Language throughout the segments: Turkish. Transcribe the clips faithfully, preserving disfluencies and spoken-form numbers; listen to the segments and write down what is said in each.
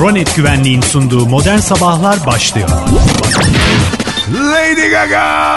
Kronet Güvenliğin sunduğu Modern Sabahlar başlıyor. Lady Gaga!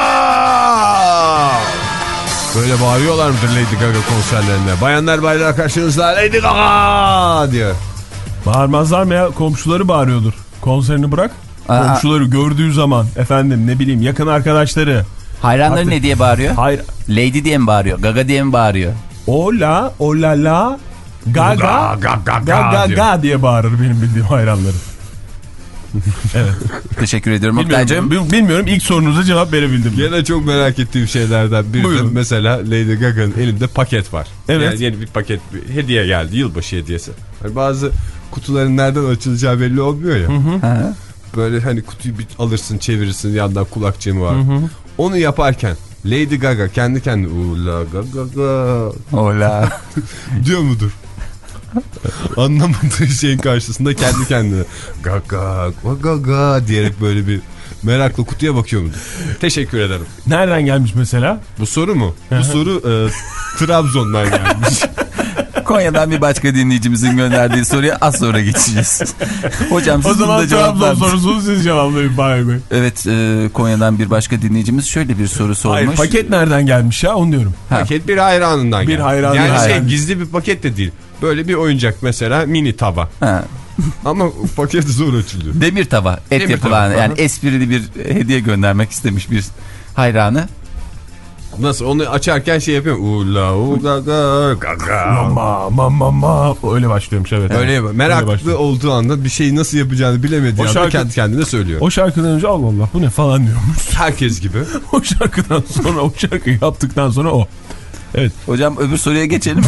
Böyle bağırıyorlar mıdır Lady Gaga konserlerinde? Bayanlar baylar karşınızda Lady Gaga diyor. Bağırmazlar mı ya? Komşuları bağırıyordur. Konserini bırak. Aa. Komşuları gördüğü zaman efendim ne bileyim yakın arkadaşları. Hayranları artık ne diye bağırıyor? Hayır. Lady diye mi bağırıyor? Gaga diye mi bağırıyor? Ola, olala, gaga, gaga, gaga, gaga, gaga diye bağırır benim bildiğim hayranları. Evet. Teşekkür ediyorum Oktay'cığım. Bilmiyorum, bilmiyorum ilk sorunuza cevap verebildim. Yine çok merak ettiğim şeylerden biri de mesela Lady Gaga'nın elinde paket var. Evet. Yani yeni bir paket, bir hediye geldi, yılbaşı hediyesi. Yani bazı kutuların nereden açılacağı belli olmuyor ya. Hı hı. Böyle hani kutuyu bir alırsın, çevirirsin, yandan kulakçığım var. Hı hı. Onu yaparken Lady Gaga kendi kendine ula gaga gaga ola diyor mudur? Anlamadığı şeyin karşısında kendi kendine gaga gaga diyerek böyle bir merakla kutuya bakıyor mudur? Teşekkür ederim. Nereden gelmiş mesela? Bu soru mu? Bu soru e, Trabzon'dan gelmiş. Konya'dan bir başka dinleyicimizin gönderdiği soruya az sonra geçeceğiz. Hocam siz o zaman Trabzon sorusunu siz cevaplayın Fahir Bey. Evet, e, Konya'dan bir başka dinleyicimiz şöyle bir soru sormuş. Hayır, paket nereden gelmiş ya onu diyorum. Ha. Paket bir hayranından gelmiş. Bir hayranından. Yani hayran. şey gizli bir paket de değil. Böyle bir oyuncak mesela mini tava. Ha. Ama paket zor açılıyor. Demir tava, et Demir yapılan tava. Yani esprili bir hediye göndermek istemiş bir hayranı. Nasıl onu açarken şey yapıyorum. Ula ula gaga gaga. Mama mama mama öyle başlıyormuş evet. Öyle yapıyor. Meraklı öyle olduğu anda bir şeyi nasıl yapacağını bilemediği anda şarkı, kendi kendine söylüyor. O şarkıdan önce Allah Allah bu ne falan diyormuş. Herkes gibi. O şarkıdan sonra o şarkıyı yaptıktan sonra o. Evet. Hocam öbür soruya geçelim.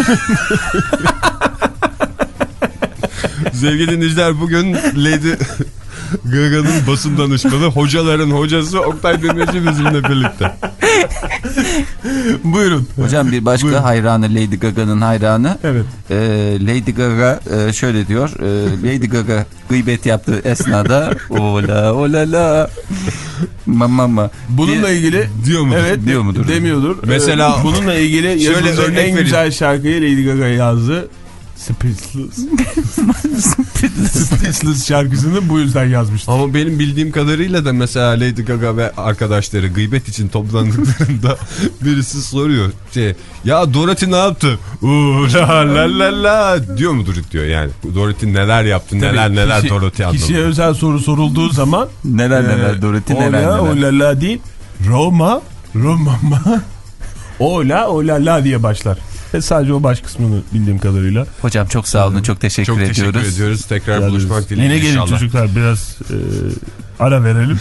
Sevgili dinleyiciler bugün Lady Gaga'nın basın danışmanı, hocaların hocası Oktay Demirci bizimle birlikte. Buyurun. Hocam bir başka Buyurun. hayranı Lady Gaga'nın hayranı. Evet. Ee, Lady Gaga e, şöyle diyor. E, Lady Gaga gıybet yaptığı esnada ola ola la mama ma. Bununla ilgili diyor mudur? Evet diyor mudur? Demiyordur. Mesela ee, bununla ilgili şöyle en vereyim. güzel şarkıyı Lady Gaga yazdı. Speechless. Speechless şarkısını bu yüzden yazmıştı. Ama benim bildiğim kadarıyla da mesela Lady Gaga ve arkadaşları gıybet için toplandıklarında birisi soruyor. Şey, ya Dorothy ne yaptı? Uuu la la la la diyor mudur diyor yani. Dorothy neler yaptı Tabii neler neler kişi, Dorothy anlamında. Kişiye özel soru sorulduğu zaman neler neler Dorothy neler neler. O la la değil. Roma, Roma ma. O la o la la diye başlar. Ve sadece o baş kısmını bildiğim kadarıyla. Hocam çok sağ olun, çok teşekkür çok ediyoruz. Çok teşekkür ediyoruz. Tekrar yani buluşmak dileğiyle inşallah. Yine gelin çocuklar biraz e, ara verelim.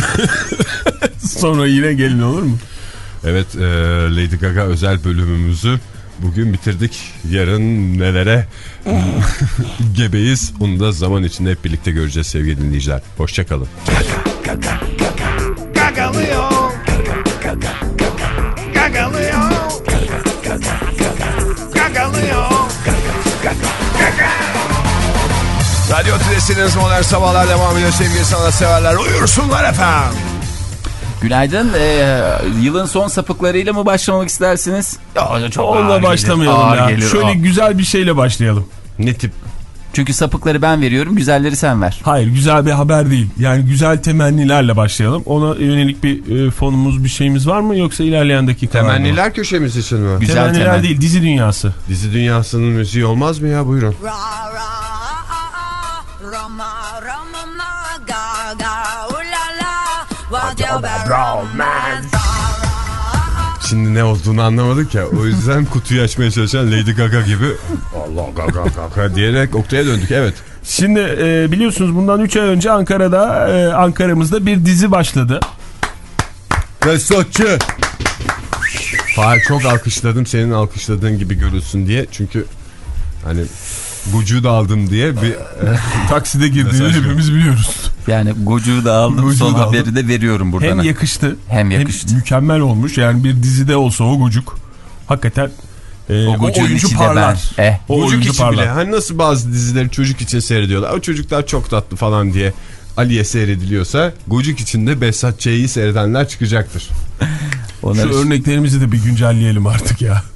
Sonra yine gelin olur mu? Evet e, Lady Gaga özel bölümümüzü bugün bitirdik. Yarın nelere gebeyiz onu da zaman içinde hep birlikte göreceğiz sevgili dinleyiciler. Hoşçakalın. Gaga, gaga, gaga. Gagalıyor. Gaga, gaga, gaga. Gagalıyor. Radyo Tülesi'niz Modern Sabahlar devam ediyor sevgili sanatseverler. Uyursunlar efendim. Günaydın. Ee, yılın son sapıklarıyla mı başlamak istersiniz? Ya, çok Onunla başlamayalım ya. Gelir, Şöyle o. güzel bir şeyle başlayalım. Ne tip? Çünkü sapıkları ben veriyorum, güzelleri sen ver. Hayır, güzel bir haber değil. Yani güzel temennilerle başlayalım. Ona yönelik bir e, fonumuz, bir şeyimiz var mı? Yoksa ilerleyen dakikalarda Temenniler mı? Köşemiz için mi? Güzel Temenniler temen. değil, dizi dünyası. Dizi dünyasının müziği olmaz mı ya? Buyurun. Şimdi ne olduğunu anlamadık ya. O yüzden kutuyu açmaya çalışan Lady Gaga gibi Allah Gaga Gaga diyerek Oktay'a döndük. Evet. Şimdi e, biliyorsunuz bundan üç ay önce Ankara'da e, Ankara'mızda bir dizi başladı. Mesutçu. Fahir çok alkışladım, senin alkışladığın gibi görülsün diye. Çünkü hani Gocuğu da aldım diye bir e, takside girdiğini hepimiz biliyoruz. Yani Gocuğu da aldım, Gocuğu son da haberi aldım. De veriyorum buradan. Hem yakıştı. Hem yakıştı. Hem mükemmel olmuş. Yani bir dizide olsa o Gocuk hakikaten e, o, o oyuncu parlar. Eh. O Gocuk içi parlar. Bile. Hani nasıl bazı dizileri çocuk için seyrediyorlar. O çocuklar çok tatlı falan diye Ali'ye seyrediliyorsa Gocuk içinde Behzat Ç'yi seyredenler çıkacaktır. Şu örneklerimizi de bir güncelleyelim artık ya.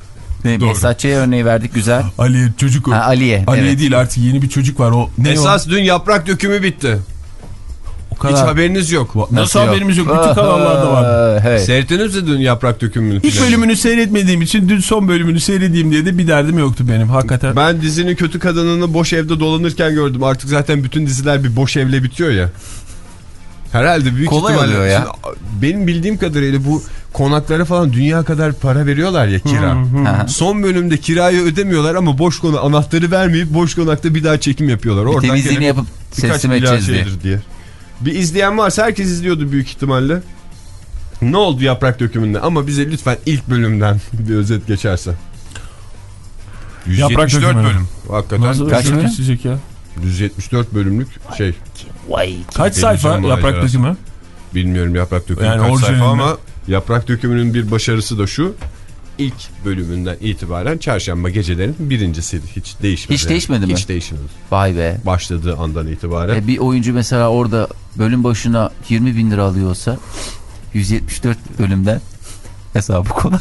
Ne, Esatçı'ya örneği verdik, güzel. Aliye çocuk o. Ha, Aliye. Aliye evet. değil, artık yeni bir çocuk var. O ne Esas o? dün yaprak dökümü bitti. O kadar. Hiç haberiniz yok. Nasıl, Nasıl haberimiz yok? yok? Bütün kanallarda var. Evet. Seyrettiniz mi dün yaprak dökümünü? İlk bölümünü seyretmediğim için dün son bölümünü seyredeyim diye de bir derdim yoktu benim hakikaten. Ben dizinin kötü kadınını boş evde dolanırken gördüm. Artık zaten bütün diziler bir boş evle bitiyor ya. Herhalde büyük kolay ihtimalle. oluyor ya. Benim bildiğim kadarıyla bu konaklara falan dünya kadar para veriyorlar ya, kira. Son bölümde kirayı ödemiyorlar ama boş konu anahtarı vermeyip boş konakta bir daha çekim yapıyorlar. Bir temizliğini yapıp teslim edeceğiz diye. diye. Bir izleyen varsa herkes izliyordu büyük ihtimalle. Ne oldu yaprak dökümünde? Ama bize lütfen ilk bölümden bir özet geçerse. yüz yetmiş dört bölüm. Hakikaten. Nasıl kaç bölüm? Ya? yüz yetmiş dört bölümlük şey. Vay. Kaç sayfa yaprak dökümü? Bilmiyorum yaprak dökümü yani kaç sayfa ama yaprak dökümünün bir başarısı da şu. İlk bölümünden itibaren çarşamba gecelerinin birincisiydi. Hiç değişmedi. Hiç yani. değişmedi mi? Hiç değişmedi. Vay be. Başladığı andan itibaren. E bir oyuncu mesela orada bölüm başına yirmi bin lira alıyorsa yüz yetmiş dört bölümden hesabı kolay.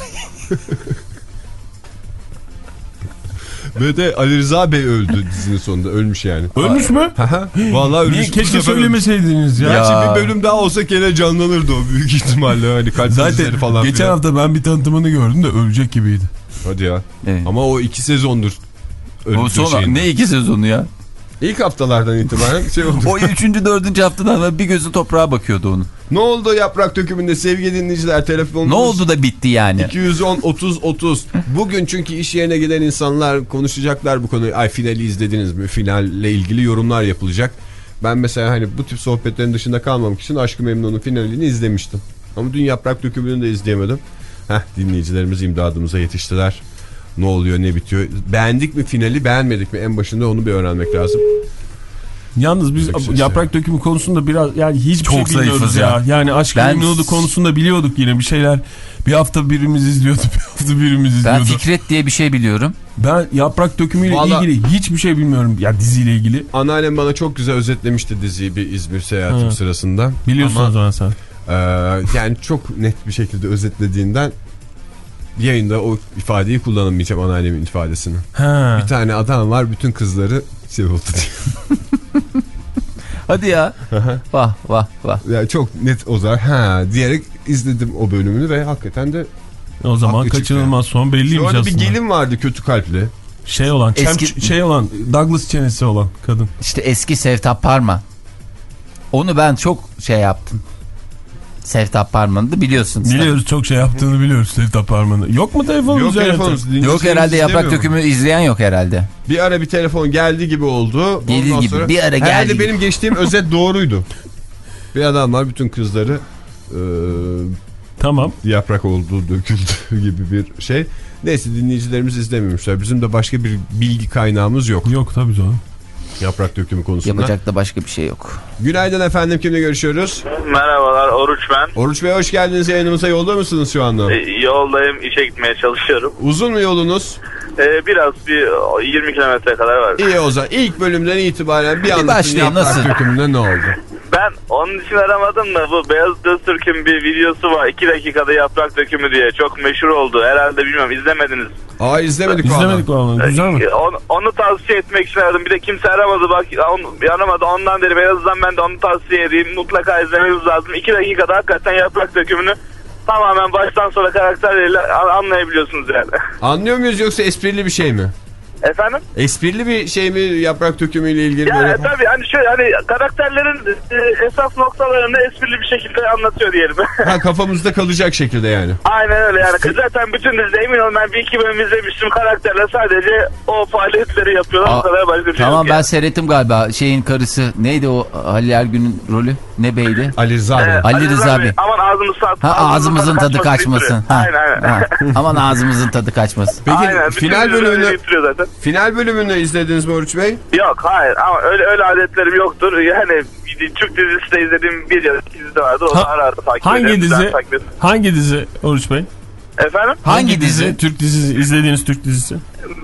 Ve de Ali Rıza Bey öldü dizinin sonunda. Ölmüş yani. Ölmüş mü? Vallahi ölmüş. Niye? Keşke söylemeseydiniz ya. Gerçi ya. Bir bölüm daha olsa gene canlanırdı o büyük ihtimalle. Hani kalp zaten falan geçen falan. hafta ben bir tanıtımını gördüm de ölecek gibiydi. Hadi ya. Evet. Ama o iki sezondur. O sonra ne iki sezonu ya? İlk haftalardan itibaren şey oldu. O üçüncü dördüncü haftadan bir gözü toprağa bakıyordu onun. Ne oldu yaprak dökümünde sevgili dinleyiciler, telefonumuz? Ne oldu da bitti yani? iki yüz on otuz otuz. Bugün çünkü iş yerine giden insanlar konuşacaklar bu konuyu. Ay finali izlediniz mi? Finalle ilgili yorumlar yapılacak. Ben mesela hani bu tip sohbetlerin dışında kalmamak için Aşk-ı Memnun'un finalini izlemiştim. Ama dün yaprak dökümünü de izleyemedim. Heh, dinleyicilerimiz imdadımıza yetiştiler. Ne oluyor, ne bitiyor? Beğendik mi finali, beğenmedik mi? En başında onu bir öğrenmek lazım. Yalnız biz yaprak dökümü konusunda biraz yani hiçbir çok şey bilmiyoruz ya. ya. Yani Aşk-ı Memnun'u konusunda biliyorduk yine bir şeyler. Bir hafta birimiz izliyordu, bir hafta birimiz izliyordu. Ben Fikret diye bir şey biliyorum. Ben yaprak dökümüyle Vallahi, ilgili hiçbir şey bilmiyorum ya, diziyle ilgili. Anneannem bana çok güzel özetlemişti diziyi bir İzmir seyahatim Hı. sırasında. Biliyorsun Ama, o zaman sen. E, yani çok net bir şekilde özetlediğinden yayında o ifadeyi kullanamayacağım, anneannemin ifadesini. Ha. Bir tane adam var, bütün kızları seviyordu diye. Hadi ya. Vah vah vah. Yani çok net o zaman ha diyerek izledim o bölümünü ve hakikaten de o zaman kaçınılmaz son belliymiş aslında. Orada bir gelin vardı kötü kalpli. Şey olan, eski... çem, şey olan, Douglas çenesi olan kadın. İşte eski Sevtap Parma. Onu ben çok şey yaptım. Sevtap Parma'nı da biliyorsun. Biliyoruz, çok şey yaptığını biliyoruz Sevtap Parma'nı. Yok mu telefonumuz? Yok telefonumuz. Yok herhalde, yaprak dökümü izleyen yok herhalde. Bir ara bir telefon geldi gibi oldu. Geldi gibi sonra, bir ara geldi. Herhalde benim geçtiğim özet doğruydu. Bir adam var, bütün kızları e, tamam yaprak olduğu döküldü gibi bir şey. Neyse, dinleyicilerimiz izlememişler. Bizim de başka bir bilgi kaynağımız yok. Yok tabii canım. Yaprak dökümü konusunda. Yapacak da başka bir şey yok. Günaydın efendim, kimle görüşüyoruz? Merhabalar, Oruç ben. Oruç Bey hoş geldiniz yayınımıza. Yolda mısınız şu anda? E, yoldayım, işe gitmeye çalışıyorum. Uzun mu yolunuz? E, biraz bir yirmi kilometre kadar var. İyi, o zaman ilk bölümden itibaren bir, bir anlatın yaprak nasıl? dökümünde ne oldu? Ben onun için aramadım da bu Beyazıt Öztürk'ün bir videosu var. iki dakikada yaprak dökümü diye. Çok meşhur oldu. Herhalde bilmiyorum, izlemediniz. Aa, izlemedik valla. İzlemedik valla. Güzel mi? Onu, onu tavsiye etmek için aradım. Bir de kimse aramadı. Bak on, aramadı. Ondan beri Beyazıt'tan ben de onu tavsiye edeyim. Mutlaka izlemeniz lazım. iki dakikada hakikaten yaprak dökümünü tamamen baştan sona karakterleriyle anlayabiliyorsunuz yani. Anlıyor muyuz, yoksa esprili bir şey mi? Efendim? Esprili bir şey mi yaprak dökümüyle ilgili? Yani böyle? tabii hani şöyle, hani karakterlerin e, esas noktalarını esprili bir şekilde anlatıyor diyelim. Ha, kafamızda kalacak şekilde yani. Aynen öyle yani. Zaten bütün dizide emin olun ben bir iki bölüm izlemiştim, karakterler sadece o faaliyetleri yapıyorlar. Aa, o kadar başka bir şey tamam, yok ben yani. seyrettim galiba. Şeyin karısı neydi o, Halil Ergün'ün rolü? Ne beydi? Ali Rıza Bey. Ee, Ali, Ali Rıza Bey. Aman ağzımız sat. Ha, ağzımızın tadı kaçmasın. Ha, aynen aynen. Ha, aman ağzımızın tadı kaçmasın. Peki aynen, final bölümünü zaten. Final bölümünü izlediniz mi Oruç Bey? Yok, hayır, ama öyle öyle adetlerim yoktur. Yani Türk dizisi de izlediğim bir ya da iki dizi de vardı. O da ara ara takip hangi ederim. dizi? Hangi dizi Oruç Bey? Efendim? Hangi, hangi dizi? dizi? Türk dizisi, izlediğiniz Türk dizisi?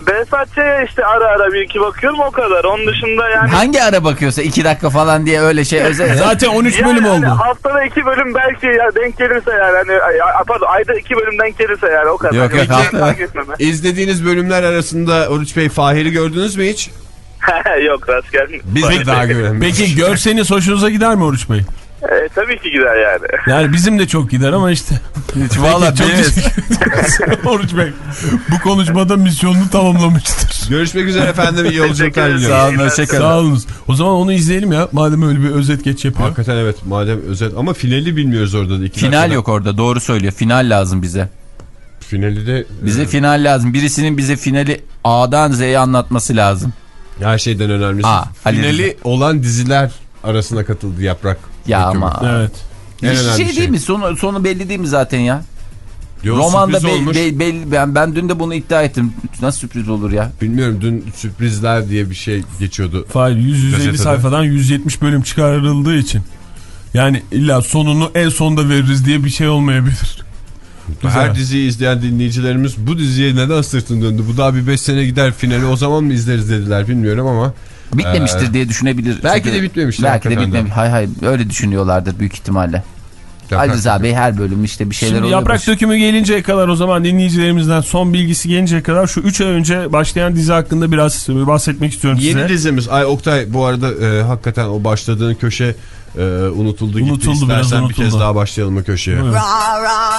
Behzatçı'ya işte ara ara bir iki bakıyorum, o kadar. Onun dışında yani... Hangi ara bakıyorsa iki dakika falan diye öyle şey özel. Zaten on üç yani bölüm hani oldu. haftada iki bölüm belki ya denk gelirse yani. Hani, pardon, ayda iki bölüm denk gelirse yani, o kadar. Yok, yok, fark etmeme. İzlediğiniz bölümler arasında Oruç Bey, Fahir'i gördünüz mü hiç? Yok, rast gelmiyor. Biz de daha göremedik. Peki görseniz hoşunuza gider mi Oruç Bey? E, tabii ki gider yani. Yani bizim de çok gider ama işte. Valla çok teşekkür ederiz. Oruç Bey bu konuşmada misyonunu tamamlamıştır. Görüşmek üzere efendim. İyi yolculuklar diliyorum. Sağ olun, hoşçakalın. Sağ olunuz. O zaman onu izleyelim ya. Madem öyle bir özet geç yapıyor. Hakikaten evet, madem özet ama finali bilmiyoruz orada da. İki Final dakikada. yok orada, doğru söylüyor. Final lazım bize. Finali de... Bize final lazım. Birisinin bize finali A'dan Z'ye anlatması lazım. Her şeyden önemlisi. Aa, finali Ali. olan diziler arasına katıldı Yaprak. Ya Hükümü. ama. Evet. En Şey, önemli şey şey. değil mi? Sonu, sonu belli değil mi zaten ya? Yo, Romanda sürpriz be, olmuş. be, be, ben, ben dün de bunu iddia ettim. Nasıl sürpriz olur ya? Bilmiyorum, dün sürprizler diye bir şey geçiyordu. Fahir yüz yüz elli Gazetede. sayfadan yüz yetmiş bölüm çıkarıldığı için. Yani illa sonunu en sonda veririz diye bir şey olmayabilir. Güzel. Her diziyi izleyen dinleyicilerimiz bu diziye neden sırtın döndü? Bu daha bir beş sene gider, finali o zaman mı izleriz dediler, bilmiyorum ama. Bitmemiştir Ee, diye düşünebilir. belki Çünkü de bitmemiştir. Belki de hakikaten bitmemiş. Hay hay öyle düşünüyorlardır büyük ihtimalle. Yaprak Ali Rıza Bey her bölüm işte bir şeyler Şimdi oluyor. yaprak dökümü gelinceye kadar, o zaman dinleyicilerimizden son bilgisi gelinceye kadar şu üç ay önce başlayan dizi hakkında biraz bahsetmek istiyorum Yeni size. dizimiz. Ay Oktay, bu arada e, hakikaten o başladığın köşe e, unutuldu gitti. Unutuldu, İstersen biraz bir unutuldu. kez daha başlayalım o köşeye. Evet. Ra ra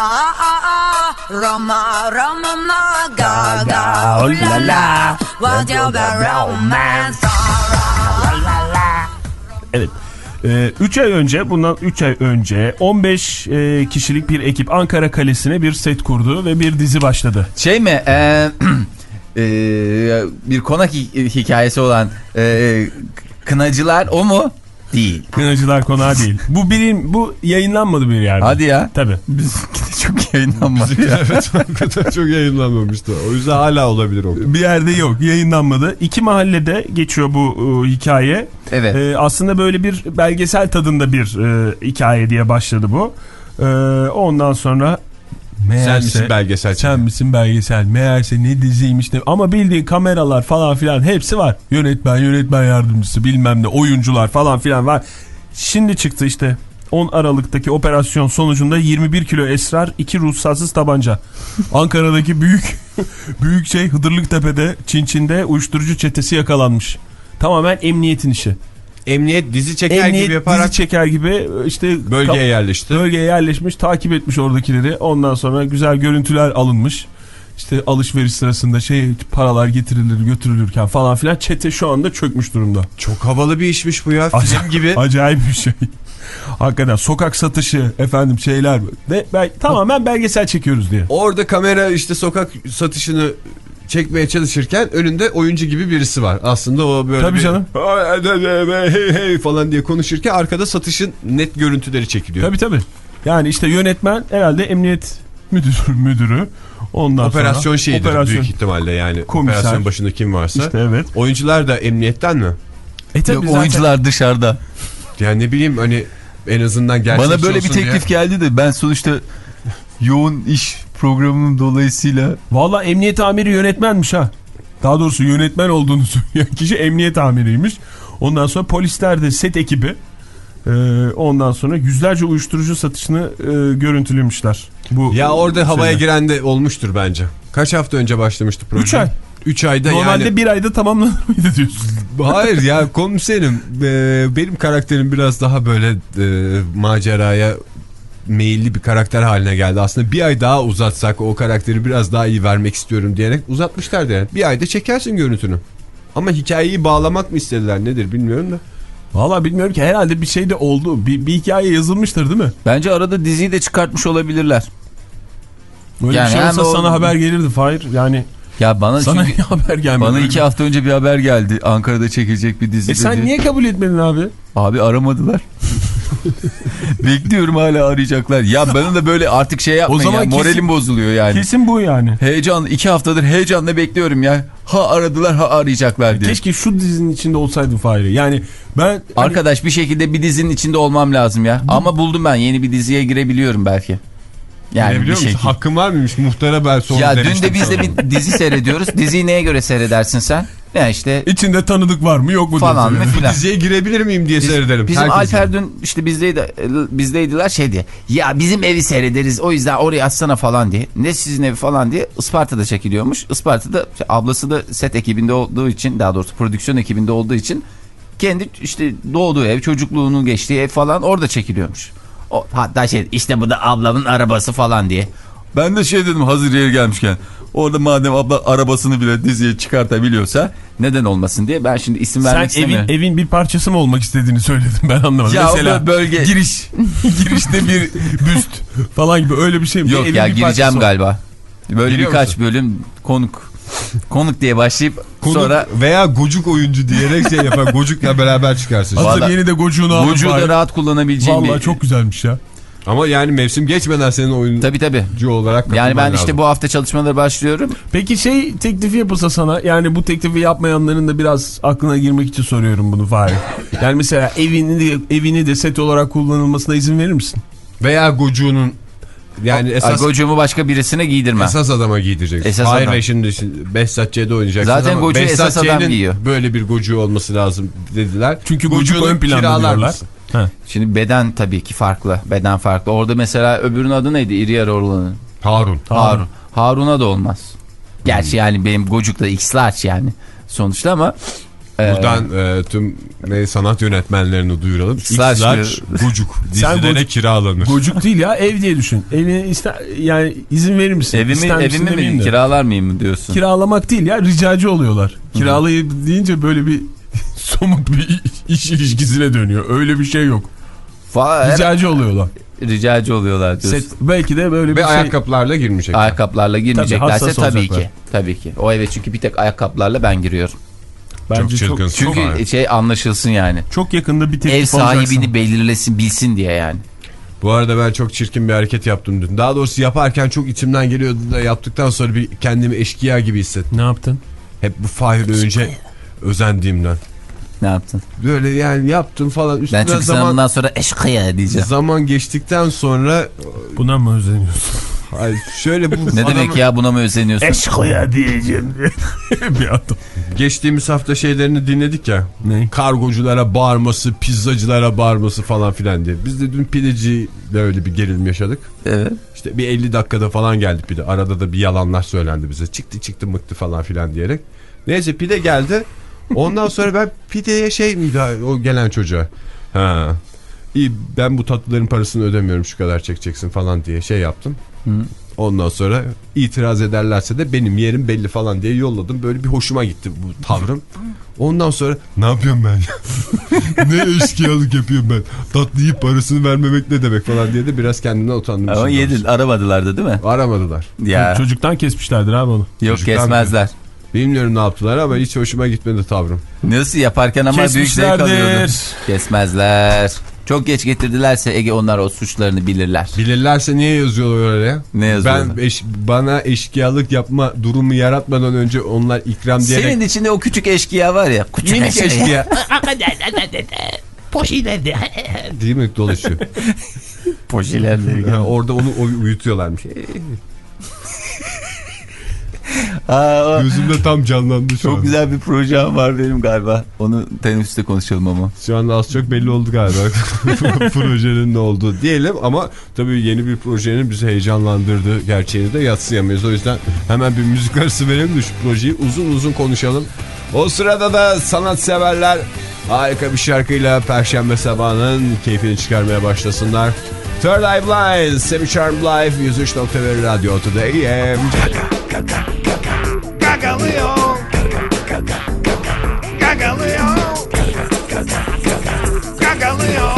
Roma Roma ma ga ga oh la la what you got romance la la. Evet. üç ay önce, bundan üç ay önce on beş e, kişilik bir ekip Ankara Kalesi'ne bir set kurdu ve bir dizi başladı. Şey mi? E, e, bir konak hi- hikayesi olan e, Kınacılar o mu? Değil. Kınacılar Konağı değil. Bu bilim, bu yayınlanmadı bir yerde. Hadi ya. Tabii. Bizimki de çok yayınlanmadı. Evet, hakikaten çok yayınlanmamıştı. O yüzden hala olabilir o. Bir yerde yok, yayınlanmadı. İki mahallede geçiyor bu e, hikaye. Evet. E, aslında böyle bir belgesel tadında bir e, hikaye diye başladı bu. E, ondan sonra meğerse, Sen misin belgesel? Sen misin belgesel? Meğerse ne diziymiş ne. Ama bildiğin kameralar falan filan hepsi var. Yönetmen, yönetmen yardımcısı, bilmem ne, oyuncular falan filan var. Şimdi çıktı işte on Aralık'taki operasyon sonucunda yirmi bir kilo esrar, iki ruhsatsız tabanca. Ankara'daki büyük büyük şey Hıdırlıktepe'de, Çinçin'de uyuşturucu çetesi yakalanmış. Tamamen emniyetin işi. Emniyet dizi çeker Emniyet gibi yaparak dizi çeker gibi işte bölgeye yerleşti. Bölgeye yerleşmiş, takip etmiş oradakileri. Ondan sonra güzel görüntüler alınmış. İşte alışveriş sırasında şey paralar getirilir götürülürken falan filan, çete şu anda çökmüş durumda. Çok havalı bir işmiş bu ya, film Acayip, gibi. acayip bir şey. Hakikaten sokak satışı efendim şeyler ve ben, tamamen belgesel çekiyoruz diye. Orada kamera işte sokak satışını çekmeye çalışırken önünde oyuncu gibi birisi var. Aslında o böyle Tabii bir, canım. hey hey falan diye konuşurken arkada satışın net görüntüleri çekiliyor. Tabii tabii. Yani işte yönetmen herhalde emniyet müdürü, müdürü. Ondan operasyon sonra şeyidir operasyon, büyük ihtimalle yani. komiser. Operasyon başında kim varsa. İşte evet. Oyuncular da emniyetten mi? E tabii Yok, zaten... oyuncular dışarıda. Yani ne bileyim hani en azından gerçekçi Bana böyle bir olsun teklif diye. geldi de ben sonuçta yoğun iş programının dolayısıyla. Valla emniyet amiri yönetmenmiş ha. Daha doğrusu yönetmen olduğunu söyleyen kişi emniyet amiriymiş. Ondan sonra polisler de set ekibi. Ee, ondan sonra yüzlerce uyuşturucu satışını e, görüntülemişler. Bu, Ya orada havaya şeyler. giren de olmuştur bence. Kaç hafta önce başlamıştı proje? Üç ay. üç ayda Normalde yani. bir ayda tamamlanır mıydı diyorsun? Hayır ya komiserim, e, benim karakterim biraz daha böyle e, maceraya meyilli bir karakter haline geldi. Aslında bir ay daha uzatsak o karakteri biraz daha iyi vermek istiyorum diyerek uzatmışlardı yani. Bir ayda çekersin görüntünü. Ama hikayeyi bağlamak mı istediler nedir bilmiyorum da. Valla bilmiyorum ki, herhalde bir şey de oldu. Bir, bir hikaye yazılmıştır değil mi? Bence arada diziyi de çıkartmış olabilirler. Öyle Yani bir şey olsa hem o- sana haber gelirdi Fahir. Yani Ya bana sana çünkü, niye haber gelmedi? bana iki hafta önce bir haber geldi. Ankara'da çekilecek bir dizi. E sen dedi. niye kabul etmedin abi? Abi aramadılar. Bekliyorum, hala arayacaklar. Ya bana da böyle artık şey yapmayın O zaman ya. kesin- Moralim bozuluyor yani. Kesin bu yani. Heyecan, iki haftadır heyecanla bekliyorum ya. Ha aradılar, ha arayacaklar diye. Keşke şu dizinin içinde olsaydın Fahir. Yani ben... hani- Arkadaş bir şekilde bir dizinin içinde olmam lazım ya. Ama buldum, ben yeni bir diziye girebiliyorum belki. Yani biliyor bir musun? şekil. Hakkım var mıymış? Muhtara ben sonra Ya dün demiştim de biz de sana. bir dizi seyrediyoruz. Diziyi neye göre seyredersin sen? Ya işte İçinde tanıdık var mı yok mu falan mı diye. filan. Diziye girebilir miyim diye Biz- seyrederim. Bizim Herkes Alper gibi. dün işte bizdeydi, bizdeydiler şey diye. Ya bizim evi seyrederiz o yüzden oraya atsana falan diye. Ne sizin evi falan diye Isparta'da çekiliyormuş. Isparta'da ablası da set ekibinde olduğu için, daha doğrusu prodüksiyon ekibinde olduğu için kendi işte doğduğu ev, çocukluğunu geçtiği ev falan orada çekiliyormuş. O, hatta şey işte bu da ablamın arabası falan diye. Ben de şey dedim hazır yeri gelmişken. Orada madem abla arabasını bile diziye çıkartabiliyorsa neden olmasın diye. Ben şimdi isim vermek Sen evin, istemiyorum. evin bir parçası mı olmak istediğini söyledin, ben anlamadım. Ya Mesela o bölge... giriş, girişte bir büst falan gibi öyle bir şey mi? Yok Evin ya bir gireceğim parçası galiba. Böyle Giriyor birkaç musun? bölüm konuk. Konuk diye başlayıp Konuk sonra... veya gocuk oyuncu diyerek şey yapar. Gocukla beraber çıkarsın. Hazır Vallahi- yeni de gocuğunu aldım. Vücuda bari. rahat kullanabileceğim Vallahi bir... çok güzelmiş ya. Ama yani mevsim geçmeden senin oyuncu Tabii tabii. olarak katılman Yani ben lazım. işte bu hafta çalışmalara başlıyorum. Peki şey teklifi yapılsa sana, yani bu teklifi yapmayanların da biraz aklına girmek için soruyorum bunu Fahri. Yani mesela evini de, evini de set olarak kullanılmasına izin verir misin? Veya gocuğunun yani esas, Ay, gocuğumu başka birisine giydirmem. esas adama giydireceksin. Esas Hayır adam. ve şimdi, şimdi Behzat Ç'de oynayacaksın Zaten ama gocuğu Behzat esas adam Ç'nin giyiyor. böyle bir gocuğu olması lazım dediler. Çünkü gocuk Gocuğunu ön planda kiralar diyorlar. mısın? Şimdi beden tabii ki farklı. Beden farklı. Orada mesela öbürünün adı neydi? İri yarı olanın. Harun. Harun. Harun'a da olmaz. Gerçi yani benim gocuk da X-Large yani sonuçta ama... Buradan e, tüm ne, sanat yönetmenlerini duyuralım. X'ler X'ler çıkıyor. gocuk. Sen Dizilere gocuk- kiralanır. Gocuk değil ya, ev diye düşün. Evini ister, yani izin verir misin? Evimi, İster misin evimi demeyeyim mi de. kiralar mıyım mı diyorsun? Kiralamak değil ya, ricacı oluyorlar. Kiralayıp deyince böyle bir somut bir iş ilişkisine dönüyor. Öyle bir şey yok. Fa- Ricacı oluyorlar. Ricacı oluyorlar diyorsun. Set, belki de böyle bir Ve şey. ayakkabılarla girmeyecek. Ayakkabılarla girmeyeceklerse hassas tabii olacaklar. ki. Tabii ki. O eve çünkü bir tek ayakkabılarla ben giriyorum. Bence Çok çok, çılgın. çok, Çünkü Var. şey anlaşılsın yani. çok yakında bir Ev teklif sahibini alacaksın. belirlesin, bilsin diye yani. Bu arada ben çok çirkin bir hareket yaptım dün. Daha doğrusu yaparken çok içimden geliyordu da yaptıktan sonra bir kendimi eşkıya gibi hissettim. Ne yaptın? Hep bu Fahir'e önce özendiğimden. Ne yaptın? Böyle yani yaptım falan. Üstüne Ben çünkü sana zaman, bundan sonra eşkıya diyeceğim. zaman geçtikten sonra Buna mı özeniyorsun? ay şöyle bu Ne adamı- demek ya, buna mı özeniyorsun? Eşkıya diyeceğim diye. bir adam. Geçtiğimiz hafta şeylerini dinledik ya. Ne? Kargoculara bağırması, pizzacılara bağırması falan filan diye. Biz de dün pideciyle öyle bir gerilim yaşadık. Evet. İşte bir elli dakikada falan geldi pide. Arada da bir yalanlar söylendi bize. Çıktı çıktı mıktı falan filan diyerek. Neyse pide geldi. Ondan sonra ben pideye şey miydi o gelen çocuğa. Ha. İyi ben bu tatlıların parasını ödemiyorum, şu kadar çekeceksin falan diye şey yaptım. Hı. Ondan sonra itiraz ederlerse de benim yerim belli falan diye yolladım. Böyle bir hoşuma gitti bu tavrım. Ondan sonra ne yapıyorum ben ya? Ne eşkıyalık yapıyorum ben? Tatlı yiyip parasını vermemek ne demek falan diye de biraz kendimden utandım. Ama yedin, aramadılar da değil mi? Aramadılar. Ya. Çocuktan kesmişlerdir abi onu. Yok Çocuktan kesmezler. Bilmiyorum ne yaptılar ama hiç hoşuma gitmedi tavrım. Nasıl yaparken ama büyük zevk alıyordum. Kesmişlerdir. Kesmezler. Çok geç getirdilerse Ege onlar o suçlarını bilirler. Bilirlerse niye yazıyorlar öyle? Ne yazıyorlar? Ben eş, bana eşkıyalık yapma durumu yaratmadan önce onlar ikram diyerek. Senin içinde o küçük eşkıya var ya. Küçük Minik eşkıya. Poşilerde. Değil mi dolaşıyor? Poşilerle. Yani orada onu oy- uyutuyorlarmış. Aa, Gözümde tam canlandı şu çok an. güzel bir projem var benim galiba. Onu teneffüste konuşalım ama. Şu anda az çok belli oldu galiba projenin ne olduğu diyelim ama tabii yeni bir projenin bizi heyecanlandırdığı gerçeğini de yadsıyamayız. O yüzden hemen bir müzik arası verelim de şu projeyi uzun uzun konuşalım. O sırada da sanatseverler harika bir şarkıyla Perşembe sabahının keyfini çıkarmaya başlasınlar. Third Eye Blind, Semi Charmed Life, yüz üç nokta bir Radyo Today. Gagalıyor. Gagalıyor. Gagalıyor.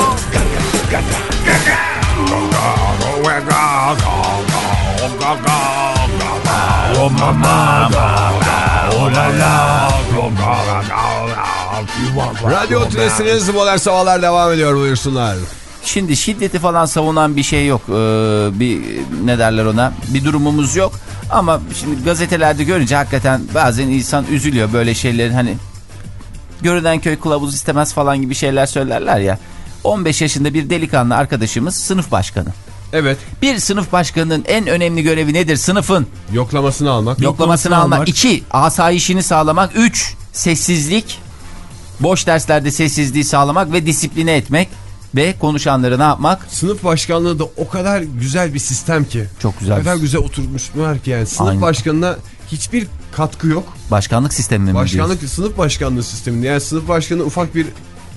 Radyo Tülesi'niz Modern Sabahlar devam ediyor, buyursunlar. Şimdi şiddeti falan savunan bir şey yok. Ee, bir ne derler ona? Bir durumumuz yok. Ama şimdi gazetelerde görünce hakikaten bazen insan üzülüyor böyle şeylerin, hani görünen köy kılavuz istemez falan gibi şeyler söylerler ya. on beş yaşında bir delikanlı arkadaşımız sınıf başkanı. Evet. Bir sınıf başkanının en önemli görevi nedir? Sınıfın Yoklamasını almak. yoklamasını almak. iki Asayişini sağlamak. üç Sessizlik. Boş derslerde sessizliği sağlamak ve disipline etmek. Ve konuşanları ne yapmak? Sınıf başkanlığı da o kadar güzel bir sistem ki. Çok güzel. O kadar güzel oturmuşlar ki yani. Sınıf Aynen. başkanına hiçbir katkı yok. Başkanlık sistemi mi Başkanlık, diyorsun? sınıf başkanlığı sisteminde. Yani sınıf başkanına ufak bir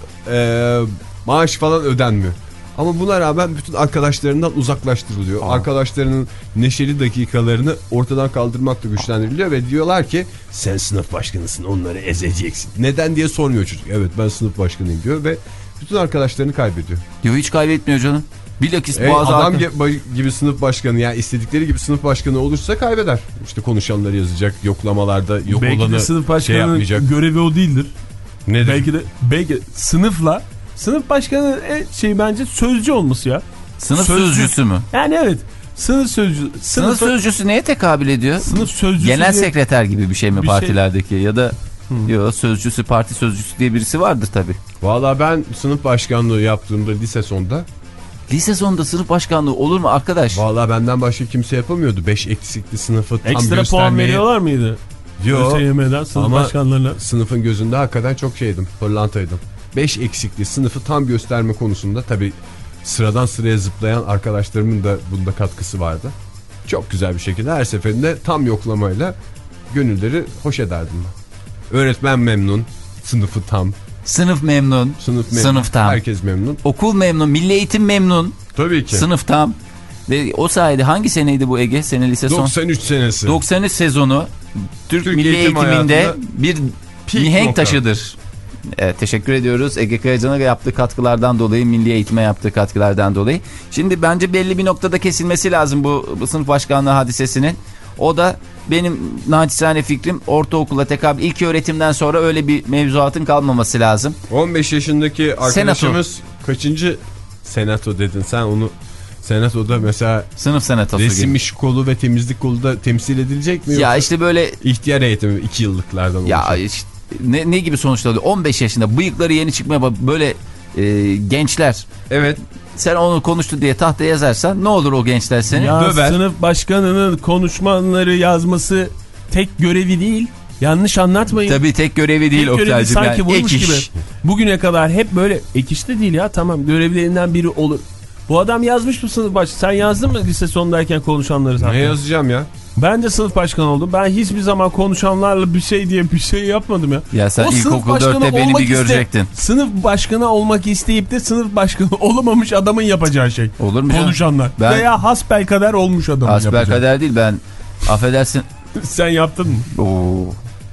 e, maaş falan ödenmiyor. Ama buna rağmen bütün arkadaşlarından uzaklaştırılıyor. Aa. Arkadaşlarının neşeli dakikalarını ortadan kaldırmakla güçlendiriliyor ve diyorlar ki sen sınıf başkanısın, onları ezeceksin. Neden diye sormuyor çocuk. Evet, ben sınıf başkanıyım diyor ve bütün arkadaşlarını kaybediyor. Diyor hiç kaybetmiyor canım. Bilakis E, bazı adam arka... gibi sınıf başkanı, yani istedikleri gibi sınıf başkanı olursa kaybeder. İşte konuşanları yazacak, yoklamalarda yok belki olanı de sınıf şey başkanının yapmayacak. görevi o değildir. Nedir? Belki de belki sınıfla sınıf başkanının en şey bence sözcü olması ya. Sınıf Sözcü. sözcüsü mü? Yani evet. Sınıf sözcü. Sınıf, Sınıf sözcüsü neye tekabül ediyor? Sınıf sözcüsü. Genel diye... sekreter gibi bir şey mi bir partilerdeki şey... ya da yok, sözcüsü, parti sözcüsü diye birisi vardır tabii. Valla ben sınıf başkanlığı yaptığımda lise sonda. Lise sonunda sınıf başkanlığı olur mu arkadaş? Valla benden başka kimse yapamıyordu. beş eksikli sınıfı tam Ekstra göstermeye. puan veriyorlar mıydı? Yok. ÖSYM'den sınıf Ama başkanlarına. sınıfın gözünde hakikaten çok şeydim. Pırlantaydım. beş eksikli sınıfı tam gösterme konusunda tabii sıradan sıraya zıplayan arkadaşlarımın da bunda katkısı vardı. Çok güzel bir şekilde her seferinde tam yoklamayla gönülleri hoş ederdim ben. Öğretmen memnun, sınıfı tam. Sınıf memnun, Sınıf memnun. sınıf tam. Herkes memnun. Okul memnun, milli eğitim memnun. Tabii ki. Sınıf tam. Ve o sayede hangi seneydi bu Ege? Sene lise son. doksan üç senesi. doksan üç sezonu Türk, Türk milli eğitim eğitiminde bir mihenk nokta. taşıdır. Evet, teşekkür ediyoruz Ege Kayacan'a yaptığı katkılardan dolayı, milli eğitime yaptığı katkılardan dolayı. Şimdi bence belli bir noktada kesilmesi lazım bu, bu sınıf başkanlığı hadisesinin. O da benim naçizane fikrim, ortaokula tekabül, ilk öğretimden sonra öyle bir mevzuatın kalmaması lazım. on beş yaşındaki arkadaşımız senato. Kaçıncı senato dedin sen onu? Senatoda mesela sınıf senatosu resim gibi. iş kolu ve temizlik kolu da temsil edilecek mi? Ya işte böyle ihtiyar eğitimi iki yıllıklardan olacak. Ya işte ne, ne gibi sonuçlar oluyor? on beş yaşında bıyıkları yeni çıkmaya böyle e, gençler. Evet. Sen onu konuştu diye tahtaya yazarsan ne olur o gençler seni? Ya döver. Sınıf başkanının konuşmaları yazması tek görevi değil. Yanlış anlatmayın. Tabii tek görevi değil tek Oktay'cığım. görevi sanki yani vurmuş ek iş. gibi. Bugüne kadar hep böyle ek iş de değil ya, tamam görevlerinden biri olur. Bu adam yazmış mı sınıf başkanı? Sen yazdın mı lise sondayken konuşanları zaten? Ne yazacağım ya? Ben de sınıf başkanı oldum. Ben hiçbir zaman konuşanlarla bir şey diye bir şey yapmadım ya. Ya sen o ilkokul dörtte beni bir görecektin. Iste, sınıf başkanı olmak isteyip de sınıf başkanı olamamış adamın yapacağı şey. Olur mu konuşanlar. Ben, veya hasbelkader olmuş adamın hasbel yapacağı. Hasbelkader değil, ben affedersin. Sen yaptın mı? Oo.